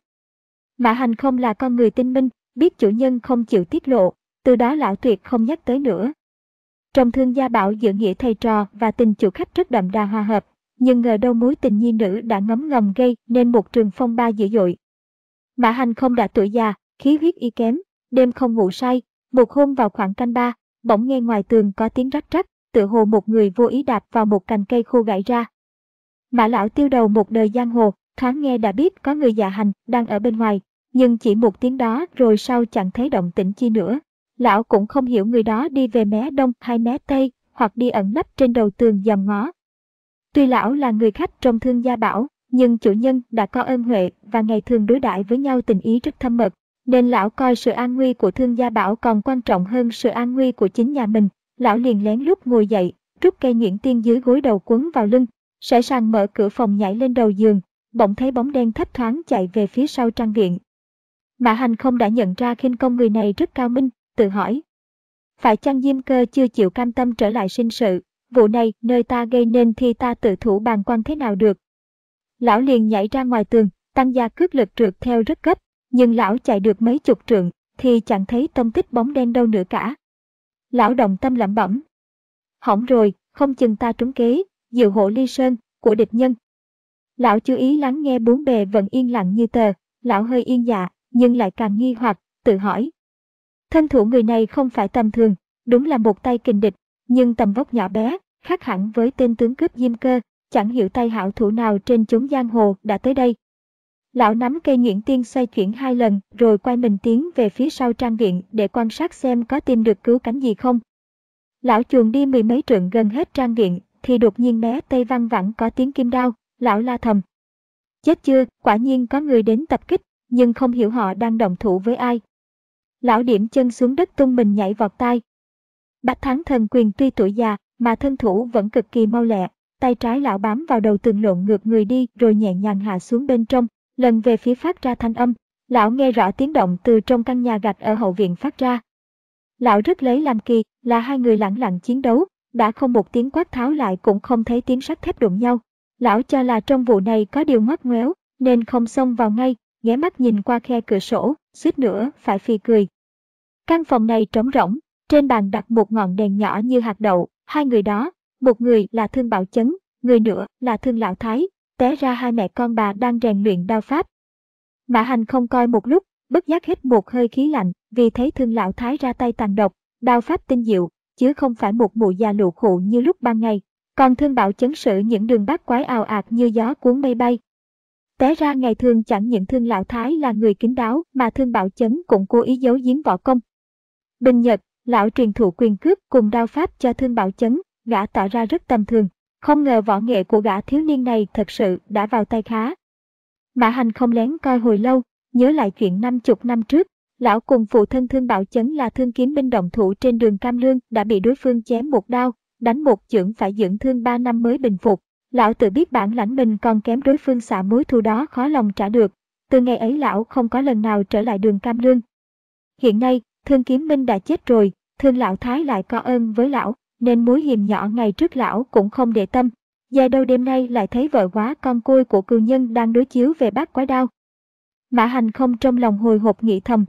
Mã Hành không là con người tinh minh, biết chủ nhân không chịu tiết lộ, từ đó lão tuyệt không nhắc tới nữa. Trong Thương Gia Bảo giữa nghĩa thầy trò và tình chủ khách rất đậm đà hòa hợp, nhưng ngờ đâu mối tình nhi nữ đã ngấm ngầm gây nên một trường phong ba dữ dội. Mã Hành không đã tuổi già, khí huyết y kém, đêm không ngủ say, một hôm vào khoảng canh ba, bỗng nghe ngoài tường có tiếng rắc rắc, tựa hồ một người vô ý đạp vào một cành cây khô gãy ra. Mã lão tiêu đầu một đời giang hồ, thoáng nghe đã biết có người dạ hành đang ở bên ngoài, nhưng chỉ một tiếng đó rồi sau chẳng thấy động tĩnh chi nữa. Lão cũng không hiểu người đó đi về mé đông hay mé tây, hoặc đi ẩn nấp trên đầu tường dòm ngó. Tuy lão là người khách trong Thương Gia Bảo, nhưng chủ nhân đã có ơn huệ và ngày thường đối đãi với nhau tình ý rất thâm mật, nên lão coi sự an nguy của Thương Gia Bảo còn quan trọng hơn sự an nguy của chính nhà mình. Lão liền lén lút ngồi dậy, rút cây nhuyễn tiên dưới gối đầu quấn vào lưng, sẵn sàng mở cửa phòng nhảy lên đầu giường, bỗng thấy bóng đen thấp thoáng chạy về phía sau trang viện. Mã Hành không đã nhận ra khinh công người này rất cao minh, tự hỏi: phải chăng Diêm Cơ chưa chịu cam tâm trở lại sinh sự, vụ này nơi ta gây nên thì ta tự thủ bàng quan thế nào được. Lão liền nhảy ra ngoài tường, tăng gia cước lực trượt theo rất gấp, nhưng lão chạy được mấy chục trượng thì chẳng thấy tông tích bóng đen đâu nữa cả. Lão động tâm lẩm bẩm: hỏng rồi, không chừng ta trúng kế, diệu hộ ly sơn của địch nhân. Lão chú ý lắng nghe bốn bề vẫn yên lặng như tờ. Lão hơi yên dạ, nhưng lại càng nghi hoặc, tự hỏi: thân thủ người này không phải tầm thường, đúng là một tay kình địch, nhưng tầm vóc nhỏ bé, khác hẳn với tên tướng cướp Diêm Cơ, chẳng hiểu tay hảo thủ nào trên chốn giang hồ đã tới đây. Lão nắm cây nhuyễn tiên xoay chuyển hai lần rồi quay mình tiến về phía sau trang viện để quan sát xem có tìm được cứu cánh gì không. Lão chuồn đi mười mấy trượng gần hết trang viện thì đột nhiên mé tây văng vẳng có tiếng kim đao. Lão la thầm: chết chưa, quả nhiên có người đến tập kích, nhưng không hiểu họ đang động thủ với ai. Lão điểm chân xuống đất tung mình nhảy vọt tay. Bạch Thắng Thần Quyền tuy tuổi già mà thân thủ vẫn cực kỳ mau lẹ, tay trái lão bám vào đầu tường lộn ngược người đi rồi nhẹ nhàng hạ xuống bên trong, lần về phía phát ra thanh âm. Lão nghe rõ tiếng động từ trong căn nhà gạch ở hậu viện phát ra. Lão rất lấy làm kỳ là hai người lẳng lặng chiến đấu, đã không một tiếng quát tháo lại cũng không thấy tiếng sắt thép đụng nhau. Lão cho là trong vụ này có điều ngoắt ngoéo, nên không xông vào ngay, ghé mắt nhìn qua khe cửa sổ, suýt nữa phải phì cười. Căn phòng này trống rỗng, trên bàn đặt một ngọn đèn nhỏ như hạt đậu. Hai người đó, một người là Thương Bảo Chấn, người nữa là Thương Lão Thái, té ra hai mẹ con bà đang rèn luyện đao pháp. Mã Hành không coi một lúc, bất giác hít một hơi khí lạnh, vì thấy Thương Lão Thái ra tay tàn độc, đao pháp tinh diệu, chứ không phải một mụ già lụ khụ như lúc ban ngày. Còn Thương Bảo Chấn sử những đường bát quái ào ạt như gió cuốn mây bay. Té ra ngày thường chẳng những Thương Lão Thái là người kín đáo mà Thương Bảo Chấn cũng cố ý giấu giếm võ công. Bình nhật, lão truyền thụ quyền cước cùng đao pháp cho Thương Bảo Chấn, gã tỏ ra rất tầm thường, không ngờ võ nghệ của gã thiếu niên này thật sự đã vào tay khá. Mã Hành không lén coi hồi lâu, nhớ lại chuyện năm chục năm trước, lão cùng phụ thân Thương Bảo Chấn là Thương Kiếm binh động thủ trên đường Cam Lương đã bị đối phương chém một đao, đánh một chưởng phải dưỡng thương ba năm mới bình phục. Lão tự biết bản lãnh mình còn kém đối phương, xả mối thù đó khó lòng trả được. Từ ngày ấy lão không có lần nào trở lại đường Cam Lương. Hiện nay, Thương Kiếm binh đã chết rồi, Thương Lão Thái lại có ơn với lão, nên mối hiềm nhỏ ngày trước lão cũng không để tâm. Dài đâu đêm nay lại thấy vợ quá con côi của cừu nhân đang đối chiếu về bát quái đao. Mã Hành không trong lòng hồi hộp nghĩ thầm: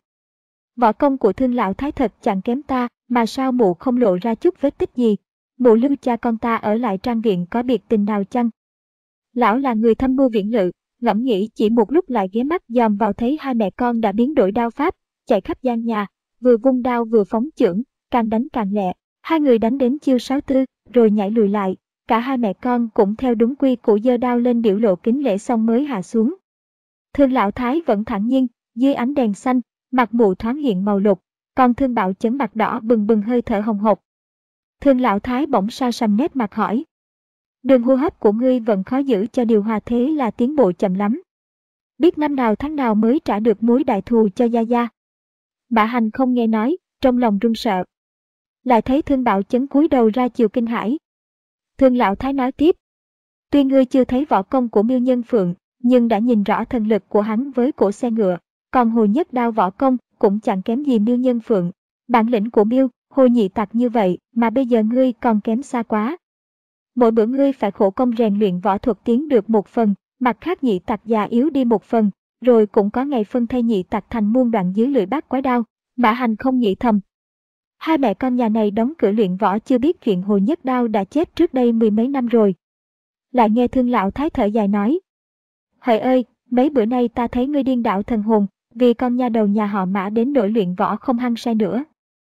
võ công của Thương Lão Thái thật chẳng kém ta, mà sao mụ không lộ ra chút vết tích gì? Mụ lưu cha con ta ở lại trang viện có biệt tình nào chăng? Lão là người thâm mưu viễn lự, ngẫm nghĩ chỉ một lúc lại ghé mắt dòm vào thấy hai mẹ con đã biến đổi đao pháp, chạy khắp gian nhà, vừa vung đao vừa phóng chưởng, càng đánh càng lẹ. Hai người đánh đến chiêu sáu tư, rồi nhảy lùi lại. Cả hai mẹ con cũng theo đúng quy củ giơ đao lên biểu lộ kính lễ xong mới hạ xuống. Thương Lão Thái vẫn thản nhiên, dưới ánh đèn xanh, mặt mụ thoáng hiện màu lục, còn Thương Bảo Chấn mặt đỏ bừng bừng hơi thở hồng hộc. Thương Lão Thái bỗng sa sầm nét mặt hỏi: đường hô hấp của ngươi vẫn khó giữ cho điều hòa, thế là tiến bộ chậm lắm. Biết năm nào tháng nào mới trả được mối đại thù cho Gia Gia? Mã Hành không nghe nói, trong lòng run sợ. Lại thấy Thương Bảo Chấn cúi đầu ra chiều kinh hãi. Thương Lão Thái nói tiếp: tuy ngươi chưa thấy võ công của Miêu Nhân Phượng, nhưng đã nhìn rõ thần lực của hắn với cổ xe ngựa, còn Hồ Nhất Đao võ công cũng chẳng kém gì Miêu Nhân Phượng. Bản lĩnh của Miêu, Hồ nhị tặc như vậy mà bây giờ ngươi còn kém xa quá. Mỗi bữa ngươi phải khổ công rèn luyện võ thuật tiến được một phần, mặt khác nhị tặc già yếu đi một phần, rồi cũng có ngày phân thay nhị tặc thành muôn đoạn dưới lưỡi bát quái đao. Mã Hành không nghĩ thầm: hai mẹ con nhà này đóng cửa luyện võ chưa biết chuyện Hồ Nhất Đao đã chết trước đây mười mấy năm rồi. Lại nghe Thương lão thái thở dài nói. Hỡi ơi, mấy bữa nay ta thấy ngươi điên đảo thần hồn, vì con nha đầu nhà họ Mã đến nỗi luyện võ không hăng say nữa.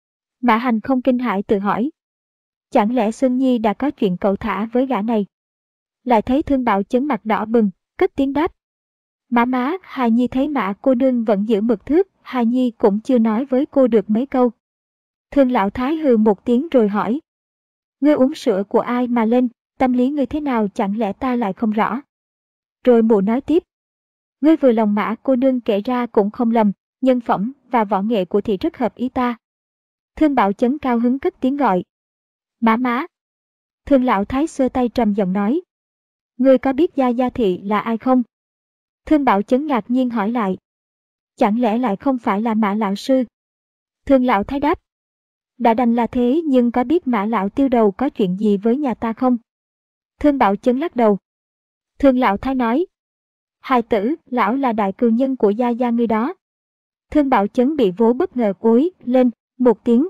Mã Hành không kinh hãi tự hỏi. Chẳng lẽ Xuân Nhi đã có chuyện cậu thả với gã này? Lại thấy Thương Bảo Chấn mặt đỏ bừng, cất tiếng đáp. Má má, Hài Nhi thấy Mã cô nương vẫn giữ mực thước, Hài Nhi cũng chưa nói với cô được mấy câu. Thương lão thái hừ một tiếng rồi hỏi. Ngươi uống sữa của ai mà lên, tâm lý ngươi thế nào chẳng lẽ ta lại không rõ? Rồi mụ nói tiếp. Ngươi vừa lòng Mã cô nương kể ra cũng không lầm, nhân phẩm và võ nghệ của thị rất hợp ý ta. Thương Bảo Chấn cao hứng cất tiếng gọi. Má má. Thương lão thái xơ tay trầm giọng nói. Ngươi có biết Gia Gia Thị là ai không? Thương Bảo Chấn ngạc nhiên hỏi lại. Chẳng lẽ lại không phải là Mã lão sư? Thương lão thái đáp. Đã đành là thế nhưng có biết Mã lão tiêu đầu có chuyện gì với nhà ta không? Thương Bảo Chấn lắc đầu. Thương lão thái nói. Hài tử, lão là đại cừu nhân của Gia Gia ngươi đó. Thương Bảo Chấn bị vố bất ngờ ối lên một tiếng.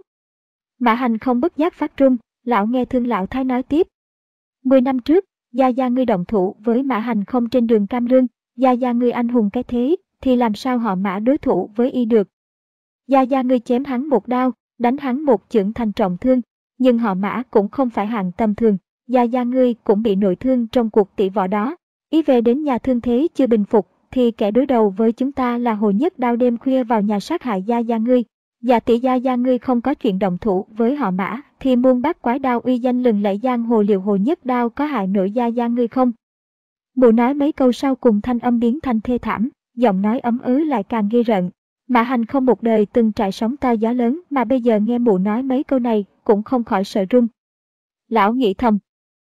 Mã Hành không bất giác phát run, lão nghe Thương lão thái nói tiếp. Mười năm trước, Gia Gia ngươi động thủ với Mã Hành không trên đường Cam Lương, Gia Gia ngươi anh hùng cái thế, thì làm sao họ Mã đối thủ với y được. Gia Gia ngươi chém hắn một đao, đánh hắn một chưởng thành trọng thương, nhưng họ Mã cũng không phải hạng tầm thường, Gia Gia ngươi cũng bị nội thương trong cuộc tỷ võ đó. Ý về đến nhà thương thế chưa bình phục, thì kẻ đối đầu với chúng ta là Hồ Nhất Đao đêm khuya vào nhà sát hại Gia Gia ngươi. Dạ tỷ Gia Gia ngươi không có chuyện động thủ với họ Mã, thì muôn bát quái đao uy danh lừng lẫy giang hồ liệu Hồ Nhất Đao có hại nổi Gia Gia ngươi không? Mụ nói mấy câu sau cùng thanh âm biến thành thê thảm, giọng nói ấm ứ lại càng ghê rợn. Mã Hành không một đời từng trải sóng to gió lớn mà bây giờ nghe mụ nói mấy câu này cũng không khỏi sợ run. Lão nghĩ thầm.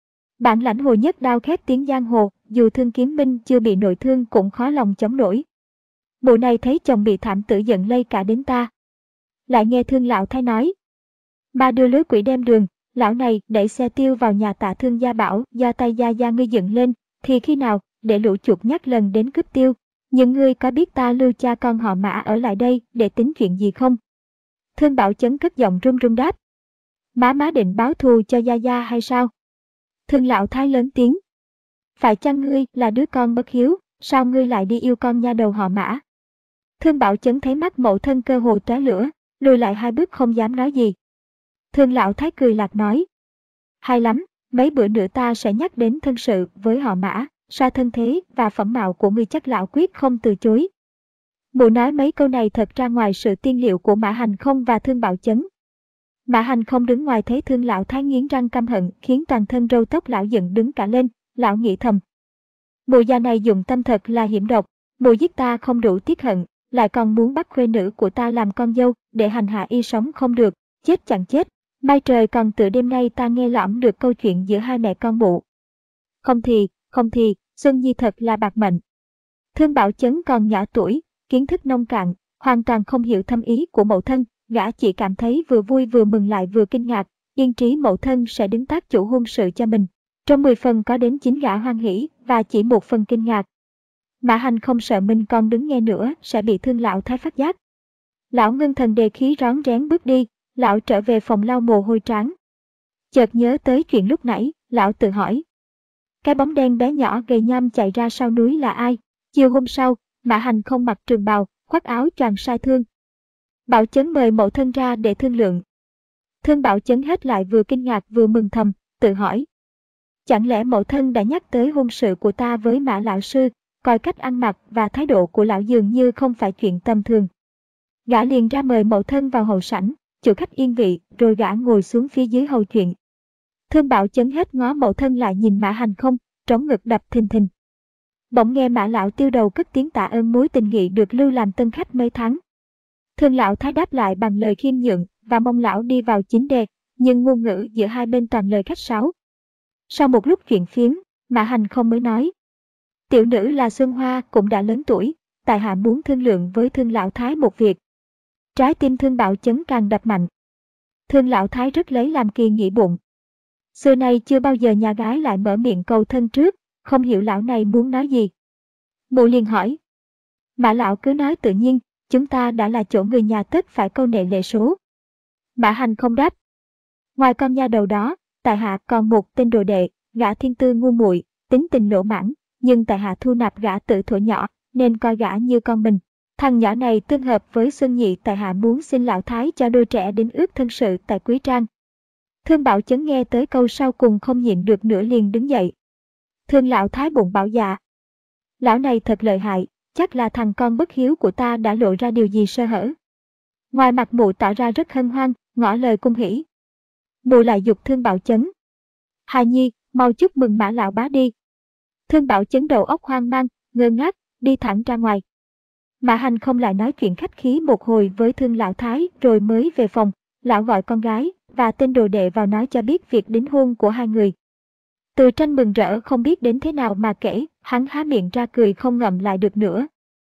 Bản lãnh Hồ Nhất Đao khét tiếng giang hồ, dù Thương Kiếm Minh chưa bị nội thương cũng khó lòng chống nổi. Mụ này thấy chồng bị thảm tử giận lây cả đến ta. Lại nghe Thương lão thái nói. Ba đưa lưới quỷ đem đường, lão này đẩy xe tiêu vào nhà Tạ Thương Gia bảo do tay Gia Gia ngươi dựng lên, thì khi nào để lũ chuột nhắt lần đến cướp tiêu. Nhưng ngươi có biết ta lưu cha con họ Mã ở lại đây để tính chuyện gì không? Thương Bảo Chấn cất giọng run run đáp. Má má định báo thù cho Gia Gia hay sao? Thương lão thái lớn tiếng. Phải chăng ngươi là đứa con bất hiếu, sao ngươi lại đi yêu con nha đầu họ Mã? Thương Bảo Chấn thấy mắt mẫu thân cơ hồ tóe lửa, lùi lại hai bước không dám nói gì. Thương lão thái cười lạc nói. Hay lắm, mấy bữa nữa ta sẽ nhắc đến thân sự với họ Mã, sao thân thế và phẩm mạo của ngươi chắc lão quyết không từ chối. Mụ nói mấy câu này thật ra ngoài sự tiên liệu của Mã Hành không và Thương Bảo Chấn. Mã Hành không đứng ngoài thấy Thương lão thái nghiến răng căm hận khiến toàn thân râu tóc lão dựng đứng cả lên, lão nghĩ thầm. Mụ già này dùng tâm thật là hiểm độc, mụ giết ta không đủ tiếc hận, lại còn muốn bắt khuê nữ của ta làm con dâu để hành hạ y sống không được, chết chẳng chết. Mai trời còn tựa đêm nay ta nghe lõm được câu chuyện giữa hai mẹ con mụ. Không thì, không thì, Xuân Nhi thật là bạc mệnh. Thương Bảo Chấn còn nhỏ tuổi, kiến thức nông cạn, hoàn toàn không hiểu thâm ý của mẫu thân, gã chỉ cảm thấy vừa vui vừa mừng lại vừa kinh ngạc, yên trí mẫu thân sẽ đứng tác chủ hôn sự cho mình. Trong mười phần có đến chín gã hoan hỉ và chỉ một phần kinh ngạc. Mã Hành không sợ mình còn đứng nghe nữa sẽ bị Thương lão thái phát giác. Lão ngưng thần đề khí rón rén bước đi, lão trở về phòng lau mồ hôi trán. Chợt nhớ tới chuyện lúc nãy, lão tự hỏi. Cái bóng đen bé nhỏ gầy nhom chạy ra sau núi là ai? Chiều hôm sau, Mã Hành không mặc trường bào, khoác áo choàng sai Thương. Bảo Chấn mời mẫu thân ra để thương lượng. Thương Bảo Chấn hết lại vừa kinh ngạc vừa mừng thầm, tự hỏi. Chẳng lẽ mẫu thân đã nhắc tới hôn sự của ta với Mã lão sư, coi cách ăn mặc và thái độ của lão dường như không phải chuyện tầm thường. Gã liền ra mời mẫu thân vào hậu sảnh, chủ khách yên vị, rồi gã ngồi xuống phía dưới hầu chuyện. Thương Bảo Chấn hết ngó mẫu thân lại nhìn Mã Hành không, trống ngực đập thình thình. Bỗng nghe Mã lão tiêu đầu cất tiếng tạ ơn mối tình nghị được lưu làm tân khách mấy tháng. Thương lão thái đáp lại bằng lời khiêm nhượng và mong lão đi vào chính đề, nhưng ngôn ngữ giữa hai bên toàn lời khách sáo. Sau một lúc chuyện phiếm, Mã Hành không mới nói. Tiểu nữ là Xuân Hoa cũng đã lớn tuổi, tại hạ muốn thương lượng với Thương lão thái một việc. Trái tim Thương Bảo Chấn càng đập mạnh. Thương lão thái rất lấy làm kỳ nghĩ bụng. Xưa nay chưa bao giờ nhà gái lại mở miệng cầu thân trước, không hiểu lão này muốn nói gì. Mụ liền hỏi. Mã lão cứ nói tự nhiên, chúng ta đã là chỗ người nhà tất phải câu nệ lệ số. Mã Hành không đáp. Ngoài con nha đầu đó, tại hạ còn một tên đồ đệ, gã thiên tư ngu muội, tính tình lỗ mãng, nhưng tại hạ thu nạp gã từ thuở nhỏ, nên coi gã như con mình. Thằng nhỏ này tương hợp với Xuân Nhị, tại hạ muốn xin lão thái cho đôi trẻ đến ước thân sự tại Quý Trang. Thương Bảo Chấn nghe tới câu sau cùng không nhịn được nữa liền đứng dậy. Thương lão thái bụng bảo dạ. Lão này thật lợi hại, chắc là thằng con bất hiếu của ta đã lộ ra điều gì sơ hở. Ngoài mặt mụ tỏ ra rất hân hoan, ngỏ lời cung hỉ. Mụ lại giục Thương Bảo Chấn. Hài nhi, mau chúc mừng Mã lão bá đi. Thương Bảo Chấn đầu óc hoang mang, ngơ ngác, đi thẳng ra ngoài. Mã Hành không lại nói chuyện khách khí một hồi với Thương lão thái rồi mới về phòng. Lão gọi con gái và tên đồ đệ vào nói cho biết việc đính hôn của hai người. Từ Tranh mừng rỡ không biết đến thế nào mà kể, hắn há miệng ra cười không ngậm lại được nữa.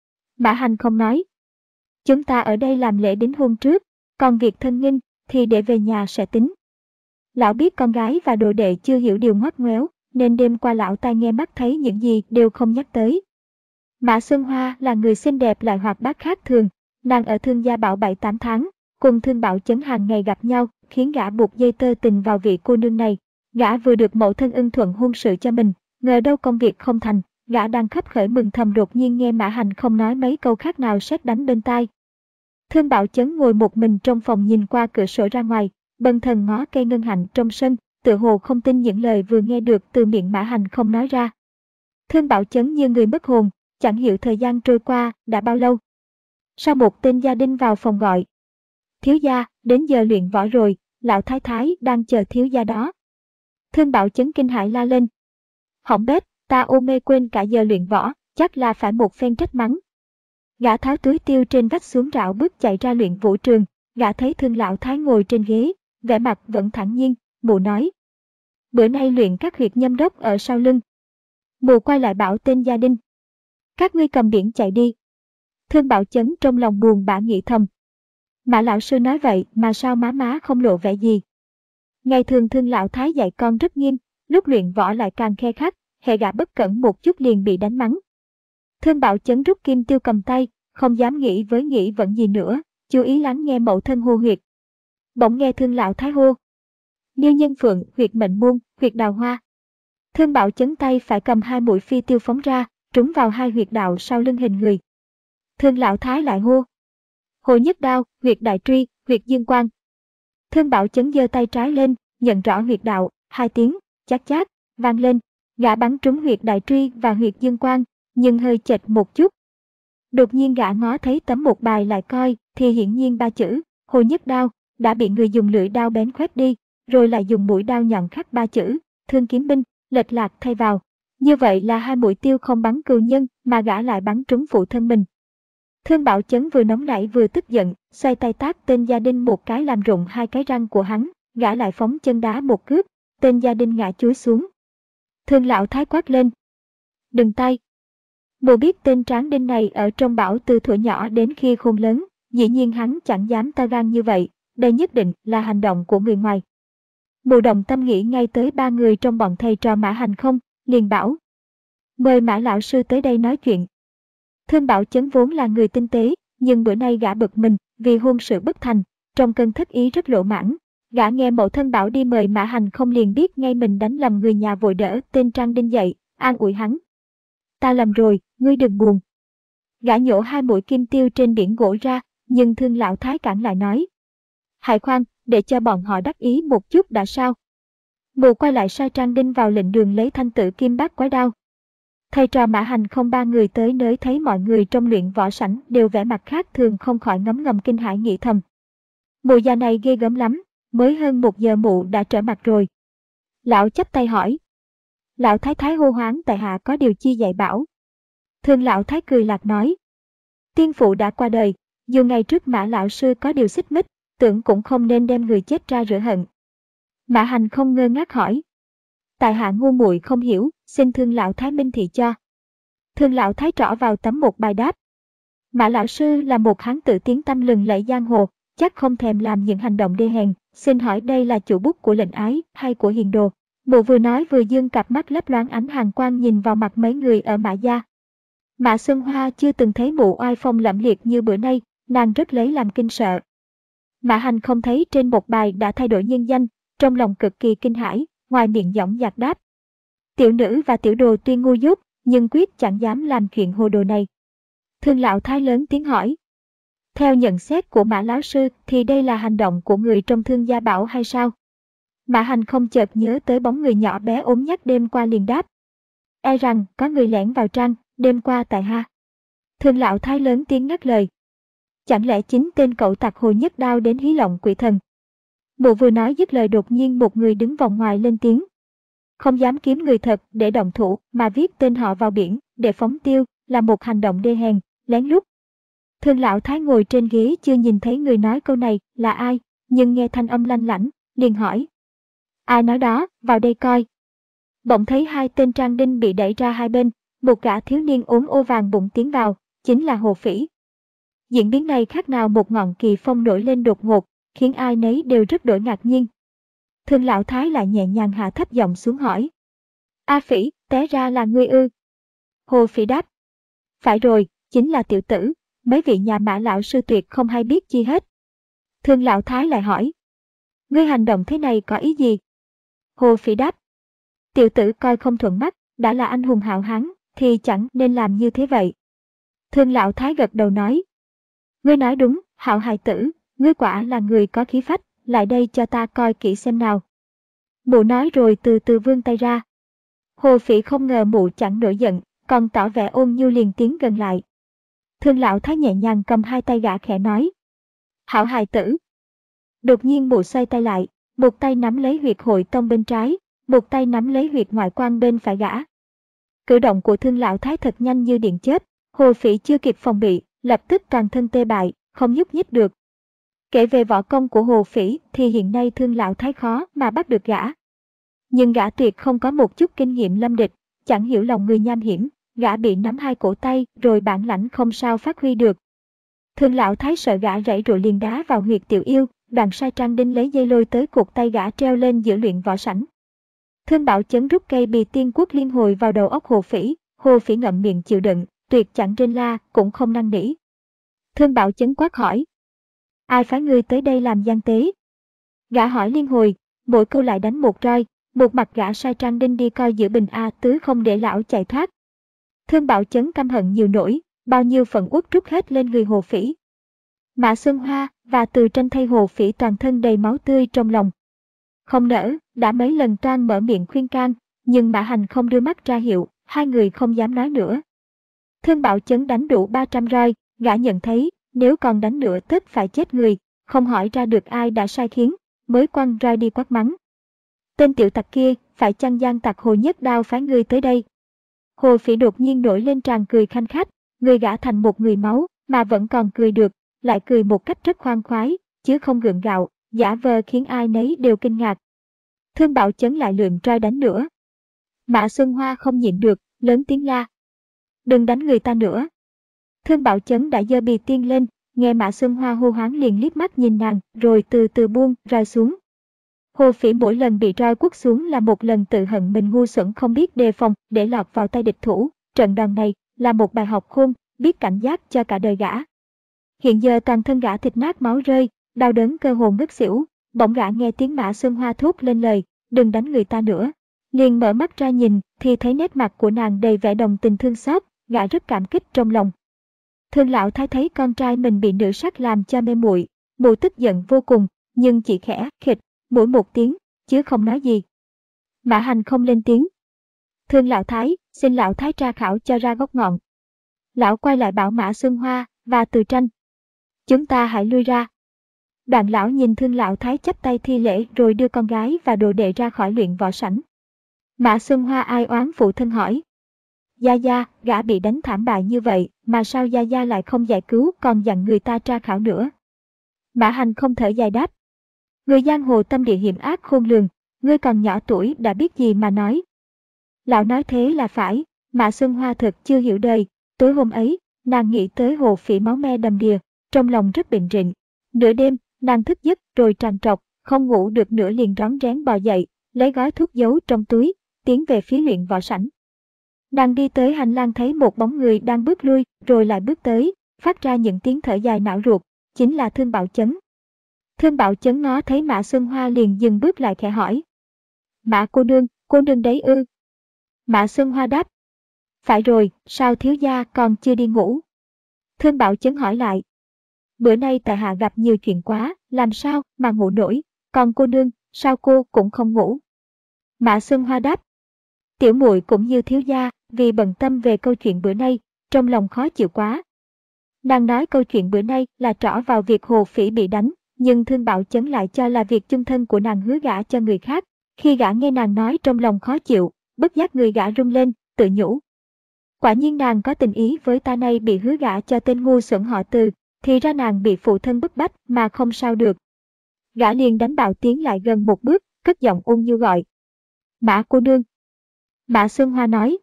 Mã Hành không nói. Chúng ta ở đây làm lễ đính hôn trước, còn việc thân nghinh thì để về nhà sẽ tính. Lão biết con gái và đồ đệ chưa hiểu điều ngoắt ngoéo, nên đêm qua lão tai nghe mắt thấy những gì đều không nhắc tới. Mã Xuân Hoa là người xinh đẹp lại hoạt bát khác thường, nàng ở Thương gia Bảo bảy tám tháng, cùng Thương Bảo Chấn hàng ngày gặp nhau, khiến gã buộc dây tơ tình vào vị cô nương này. Gã vừa được mẫu thân ưng thuận hôn sự cho mình, ngờ đâu công việc không thành, gã đang khấp khởi mừng thầm đột nhiên nghe Mã Hành không nói mấy câu khác nào sét đánh bên tai. Thương Bảo Chấn ngồi một mình trong phòng nhìn qua cửa sổ ra ngoài, bần thần ngó cây ngân hạnh trong sân, tựa hồ không tin những lời vừa nghe được từ miệng Mã Hành không nói ra. Thương Bảo Chấn như người mất hồn, chẳng hiểu thời gian trôi qua đã bao lâu. Sau một tên gia đình vào phòng gọi. Thiếu gia, đến giờ luyện võ rồi, lão thái thái đang chờ thiếu gia đó. Thương Bảo Chấn kinh hãi la lên. Hỏng bét, ta ô mê quên cả giờ luyện võ, chắc là phải một phen trách mắng. Gã tháo túi tiêu trên vách xuống rảo bước chạy ra luyện vũ trường, gã thấy Thương lão thái ngồi trên ghế, vẻ mặt vẫn thản nhiên, mụ nói. Bữa nay luyện các huyệt nhâm đốc ở sau lưng. Mụ quay lại bảo tên gia đình. Các ngươi cầm biển chạy đi. Thương Bảo Chấn trong lòng buồn bã nghĩ thầm. Mã lão sư nói vậy mà sao má má không lộ vẻ gì. Ngày thường Thương lão thái dạy con rất nghiêm, lúc luyện võ lại càng khe khắt, hệ gã bất cẩn một chút liền bị đánh mắng. Thương Bảo Chấn rút kim tiêu cầm tay, không dám nghĩ với nghĩ vẫn gì nữa, chú ý lắng nghe mẫu thân hô huyệt. Bỗng nghe Thương lão thái hô. Miêu Nhân Phượng, huyệt mệnh môn, huyệt đào hoa. Thương Bảo Chấn tay phải cầm hai mũi phi tiêu phóng ra, trúng vào hai huyệt đạo sau lưng hình người. Thương lão thái lại hô. Hồ nhất đao, huyệt đại truy, huyệt dương quang. Thương Bảo Chấn giơ tay trái lên, nhận rõ huyệt đạo, hai tiếng, chát chát, vang lên. Gã bắn trúng huyệt đại truy và huyệt dương quang, nhưng hơi chệch một chút. Đột nhiên gã ngó thấy tấm một bài lại coi, thì hiển nhiên ba chữ, hồ nhất đao, đã bị người dùng lưỡi đao bén khoét đi, rồi lại dùng mũi đao nhọn khắc ba chữ, thương kiếm binh, lệch lạc thay vào. Như vậy là hai mũi tiêu không bắn cừu nhân mà gã lại bắn trúng phụ thân mình. Thương Bảo Chấn vừa nóng nảy vừa tức giận, xoay tay tát tên gia đình một cái làm rụng hai cái răng của hắn, gã lại phóng chân đá một cước, tên gia đình ngã chúi xuống. Thương lão thái quát lên. Đừng tay. Mụ biết tên tráng đinh này ở trong Bảo từ thuở nhỏ đến khi khôn lớn, dĩ nhiên hắn chẳng dám to gan như vậy, đây nhất định là hành động của người ngoài. Mụ đồng tâm nghĩ ngay tới ba người trong bọn thầy trò Mã Hành không, liền bảo. Mời Mã lão sư tới đây nói chuyện. Thương Bảo Chấn vốn là người tinh tế, nhưng bữa nay gã bực mình vì hôn sự bất thành, trong cơn thất ý rất lỗ mãn. Gã nghe mẫu thân bảo đi mời Mã Hành không liền biết ngay mình đánh lầm người nhà, vội đỡ tên Trang Đinh dậy, an ủi hắn. Ta lầm rồi, ngươi đừng buồn. Gã nhổ hai mũi kim tiêu trên biển gỗ ra, nhưng Thương lão thái cản lại nói. Hãy khoan, để cho bọn họ đắc ý một chút đã sao. Mụ quay lại sai Trang Đinh vào lệnh đường lấy thanh tự kim bát quái đao. Thầy trò Mã Hành không ba người tới nơi thấy mọi người trong luyện võ sảnh đều vẻ mặt khác thường, không khỏi ngấm ngầm kinh hãi nghĩ thầm. Mụ già này ghê gớm lắm, mới hơn một giờ mụ đã trở mặt rồi. Lão chắp tay hỏi. Lão thái thái hô hoáng tại hạ có điều chi dạy bảo. Thương lão thái cười lạc nói. Tiên phụ đã qua đời, dù ngày trước Mã lão sư có điều xích mích, tưởng cũng không nên đem người chết ra rửa hận. Mã Hành không ngơ ngác hỏi. Tại hạ ngu muội không hiểu, xin Thương lão thái minh thị cho. Thương lão thái trỏ vào tấm một bài đáp. Mã lão sư là một hán tử tiếng tăm lừng lẫy giang hồ, chắc không thèm làm những hành động đê hèn, xin hỏi đây là chủ bút của lệnh ái hay của hiền đồ. Mụ vừa nói vừa dương cặp mắt lấp loáng ánh hàn quang nhìn vào mặt mấy người ở Mã gia. Mã Xuân Hoa chưa từng thấy mụ oai phong lẫm liệt như bữa nay, nàng rất lấy làm kinh sợ. Mã Hành không thấy trên một bài đã thay đổi nhân danh, trong lòng cực kỳ kinh hãi, ngoài miệng dõng dạc đáp. Tiểu nữ và tiểu đồ tuy ngu dốt, nhưng quyết chẳng dám làm chuyện hồ đồ này. Thương lão thái lớn tiếng hỏi. Theo nhận xét của Mã lão sư thì đây là hành động của người trong Thương gia bảo hay sao? Mã Hành không chợt nhớ tới bóng người nhỏ bé ốm nhắc đêm qua liền đáp. E rằng có người lẻn vào trang, đêm qua tại ha. Thương lão thái lớn tiếng ngắt lời. Chẳng lẽ chính tên cậu tặc Hồ Nhất Đao đến hí lộng quỷ thần? Mụ vừa nói dứt lời đột nhiên một người đứng vòng ngoài lên tiếng. Không dám kiếm người thật để động thủ mà viết tên họ vào biển để phóng tiêu là một hành động đê hèn, lén lút. Thương lão thái ngồi trên ghế chưa nhìn thấy người nói câu này là ai, nhưng nghe thanh âm lanh lảnh, liền hỏi. Ai nói đó, vào đây coi. Bỗng thấy hai tên trang đinh bị đẩy ra hai bên, một gã thiếu niên ốm ô vàng bụng tiến vào, chính là Hồ Phỉ. Diễn biến này khác nào một ngọn kỳ phong nổi lên đột ngột, khiến ai nấy đều rất đổi ngạc nhiên. Thương lão thái lại nhẹ nhàng hạ thấp giọng xuống hỏi. A Phỉ, té ra là ngươi ư? Hồ Phỉ đáp. Phải rồi, chính là tiểu tử, mấy vị nhà Mã lão sư tuyệt không hay biết chi hết. Thương lão thái lại hỏi. Ngươi hành động thế này có ý gì? Hồ Phỉ đáp. Tiểu tử coi không thuận mắt, đã là anh hùng hảo hán, thì chẳng nên làm như thế vậy. Thương lão thái gật đầu nói. Ngươi nói đúng, hảo hài tử, ngươi quả là người có khí phách, lại đây cho ta coi kỹ xem nào. Mụ nói rồi từ từ vươn tay ra. Hồ Phỉ không ngờ mụ chẳng nổi giận, còn tỏ vẻ ôn nhu liền tiến gần lại. Thương lão thái nhẹ nhàng cầm hai tay gã khẽ nói. Hảo hài tử. Đột nhiên mụ xoay tay lại, một tay nắm lấy huyệt hội tông bên trái, một tay nắm lấy huyệt ngoại quan bên phải gã. Cử động của thương lão thái thật nhanh như điện chớp, Hồ Phỉ chưa kịp phòng bị, lập tức toàn thân tê bại, không nhúc nhích được. Kể về võ công của Hồ Phỉ thì hiện nay thương lão thái khó mà bắt được gã. Nhưng gã tuyệt không có một chút kinh nghiệm lâm địch, chẳng hiểu lòng người nham hiểm, gã bị nắm hai cổ tay rồi bản lãnh không sao phát huy được. Thương lão thái sợ gã rẫy rồi liền đá vào huyệt tiểu yêu, đoàn sai trang đinh lấy dây lôi tới cột tay gã treo lên giữa luyện võ sảnh. Thương Bảo Chấn rút cây bì tiên quốc liên hồi vào đầu óc Hồ Phỉ, Hồ Phỉ ngậm miệng chịu đựng, tuyệt chẳng rên la, cũng không năn nỉ. Thương Bảo Chấn quát hỏi. Ai phái ngươi tới đây làm gian tế? Gã hỏi liên hồi, mỗi câu lại đánh một roi, một mặt gã sai trang đinh đi coi giữa bình A tứ không để lão chạy thoát. Thương Bảo Chấn căm hận nhiều nỗi, bao nhiêu phận uất trút hết lên người Hồ Phỉ. Mã Xuân Hoa và Từ Tranh thay Hồ Phỉ toàn thân đầy máu tươi trong lòng. Không nỡ, đã mấy lần toan mở miệng khuyên can, nhưng Mã Hành không đưa mắt ra hiệu, hai người không dám nói nữa. Thương Bảo Chấn đánh đủ ba trăm roi, gã nhận thấy, nếu còn đánh nữa tất phải chết người, không hỏi ra được ai đã sai khiến, mới quăng roi đi quát mắng. Tên tiểu tặc kia, phải chăng gian tặc Hồ Nhất Đao phái ngươi tới đây? Hồ Phỉ đột nhiên nổi lên tràn cười khanh khách, người gã thành một người máu, mà vẫn còn cười được, lại cười một cách rất khoan khoái, chứ không gượng gạo, giả vờ khiến ai nấy đều kinh ngạc. Thương Bảo Chấn lại lượm roi đánh nữa. Mã Xuân Hoa không nhịn được, lớn tiếng la. Đừng đánh người ta nữa. Thương Bảo Chấn đã giơ bì tiên lên, nghe Mã Xuân Hoa hô hoáng liền liếc mắt nhìn nàng, rồi từ từ buông roi xuống. Hồ Phỉ mỗi lần bị roi quất xuống là một lần tự hận mình ngu xuẩn không biết đề phòng để lọt vào tay địch thủ. Trận đòn này là một bài học khôn, biết cảnh giác cho cả đời gã. Hiện giờ toàn thân gã thịt nát máu rơi, đau đớn cơ hồ ngất xỉu, bỗng gã nghe tiếng Mã Xuân Hoa thốt lên lời, đừng đánh người ta nữa. Liền mở mắt ra nhìn thì thấy nét mặt của nàng đầy vẻ đồng tình thương xót, gã rất cảm kích trong lòng. Thương lão thái thấy con trai mình bị nữ sắc làm cho mê muội, mụ tức giận vô cùng, nhưng chỉ khẽ khịt mỗi một tiếng, chứ không nói gì. Mã Hành không lên tiếng. Thương lão thái, xin lão thái tra khảo cho ra gốc ngọn. Lão quay lại bảo Mã Xuân Hoa và Từ Tranh. Chúng ta hãy lui ra. Đoạn lão nhìn Thương lão thái chắp tay thi lễ rồi đưa con gái và đồ đệ ra khỏi luyện võ sảnh. Mã Xuân Hoa ai oán phụ thân hỏi. Gia Gia, gã bị đánh thảm bại như vậy, mà sao Gia Gia lại không giải cứu còn dặn người ta tra khảo nữa? Mã Hành không thở dài đáp. Người giang hồ tâm địa hiểm ác khôn lường, ngươi còn nhỏ tuổi đã biết gì mà nói. Lão nói thế là phải, Mã Xuân Hoa thật chưa hiểu đời, tối hôm ấy, nàng nghĩ tới Hồ Phỉ máu me đầm đìa, trong lòng rất bệnh rịnh. Nửa đêm, nàng thức giấc rồi trằn trọc, không ngủ được nữa liền rón rén bò dậy, lấy gói thuốc giấu trong túi, tiến về phía luyện võ sảnh. Nàng đi tới hành lang thấy một bóng người đang bước lui, rồi lại bước tới, phát ra những tiếng thở dài não ruột, chính là Thương Bảo Chấn. Thương Bảo Chấn ngó thấy Mã Xuân Hoa liền dừng bước lại khẽ hỏi. Mã cô nương, cô nương đấy ư? Mã Xuân Hoa đáp. Phải rồi, sao thiếu gia còn chưa đi ngủ? Thương Bảo Chấn hỏi lại. Bữa nay tại hạ gặp nhiều chuyện quá, làm sao mà ngủ nổi, còn cô nương, sao cô cũng không ngủ? Mã Xuân Hoa đáp. Tiểu muội cũng như thiếu gia, vì bận tâm về câu chuyện bữa nay, trong lòng khó chịu quá. Nàng nói câu chuyện bữa nay là trỏ vào việc Hồ Phỉ bị đánh, nhưng Thương Bảo Chấn lại cho là việc chung thân của nàng hứa gả cho người khác. Khi gã nghe nàng nói trong lòng khó chịu, bất giác người gã rung lên, tự nhủ. Quả nhiên nàng có tình ý với ta, nay bị hứa gả cho tên ngu xuẩn họ Từ, thì ra nàng bị phụ thân bức bách mà không sao được. Gã liền đánh bạo tiến lại gần một bước, cất giọng ôn nhu gọi. Mã cô nương. Mã Xuân Hoa nói.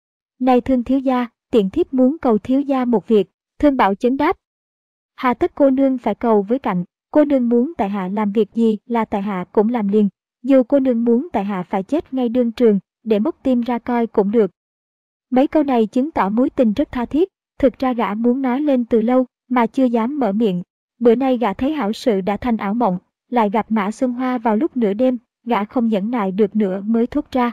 Này Thương thiếu gia, tiện thiếp muốn cầu thiếu gia một việc. Thương Bảo Chấn đáp. Hà tất cô nương phải cầu với cạnh, cô nương muốn tại hạ làm việc gì là tại hạ cũng làm liền. Dù cô nương muốn tại hạ phải chết ngay đương trường, để móc tim ra coi cũng được. Mấy câu này chứng tỏ mối tình rất tha thiết, thực ra gã muốn nói lên từ lâu, mà chưa dám mở miệng. Bữa nay gã thấy hảo sự đã thành ảo mộng, lại gặp Mã Xuân Hoa vào lúc nửa đêm, gã không nhẫn nại được nữa mới thốt ra.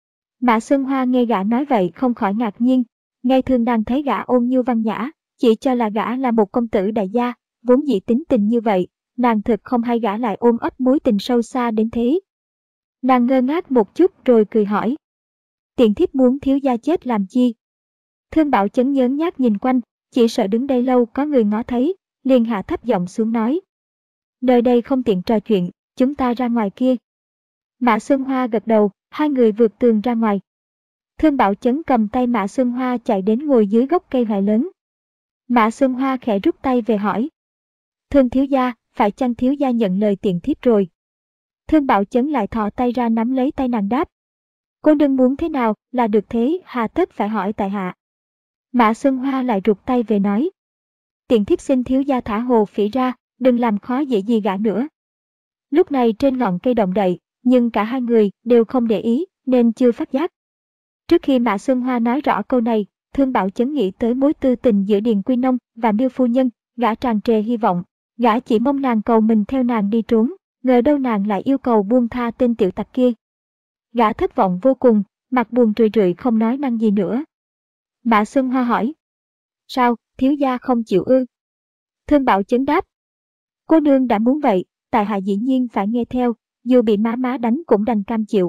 Mã Xuân Hoa nghe gã nói vậy không khỏi ngạc nhiên, ngày thường nàng thấy gã ôn nhu văn nhã, chỉ cho là gã là một công tử đại gia, vốn dĩ tính tình như vậy, nàng thực không hay gã lại ôm ấp mối tình sâu xa đến thế. Nàng ngơ ngác một chút rồi cười hỏi. Tiện thiếp muốn thiếu gia chết làm chi? Thương Bảo Chấn nhớn nhác nhìn quanh, chỉ sợ đứng đây lâu có người ngó thấy, liền hạ thấp giọng xuống nói. Nơi đây không tiện trò chuyện, chúng ta ra ngoài kia. Mã Xuân Hoa gật đầu, hai người vượt tường ra ngoài. Thương Bảo Chấn cầm tay Mã Xuân Hoa chạy đến ngồi dưới gốc cây hoại lớn. Mã Xuân Hoa khẽ rút tay về hỏi. Thương thiếu gia, phải chăng thiếu gia nhận lời tiện thiếp rồi? Thương Bảo Chấn lại thò tay ra nắm lấy tay nàng đáp. Cô đừng muốn thế nào là được thế, hà tất phải hỏi tại hạ. Mã Xuân Hoa lại rụt tay về nói. Tiện thiếp xin thiếu gia thả Hồ Phỉ ra, đừng làm khó dễ gì gã nữa. Lúc này trên ngọn cây động đậy, nhưng cả hai người đều không để ý nên chưa phát giác. Trước khi Mã Xuân Hoa nói rõ câu này, Thương Bảo Chấn nghĩ tới mối tư tình giữa Điền Quy Nông và Miêu phu nhân, gã tràn trề hy vọng, gã chỉ mong nàng cầu mình theo nàng đi trốn, ngờ đâu nàng lại yêu cầu buông tha tên tiểu tặc kia. Gã thất vọng vô cùng, mặt buồn rười rượi không nói năng gì nữa. Mã Xuân Hoa hỏi. Sao, thiếu gia không chịu ư? Thương Bảo Chấn đáp. Cô nương đã muốn vậy, tại hạ dĩ nhiên phải nghe theo, dù bị má má đánh cũng đành cam chịu.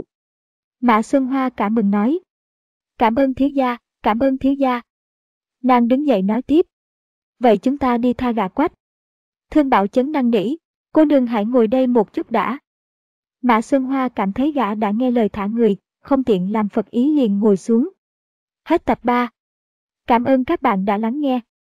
Mã Xuân Hoa cảm mừng nói. Cảm ơn thiếu gia, cảm ơn thiếu gia. Nàng đứng dậy nói tiếp. Vậy chúng ta đi tha gà quách. Thương Bảo Chấn năn nỉ, cô nương hãy ngồi đây một chút đã. Mã Xuân Hoa cảm thấy gã đã nghe lời thả người, không tiện làm phật ý liền ngồi xuống. Hết tập ba. Cảm ơn các bạn đã lắng nghe.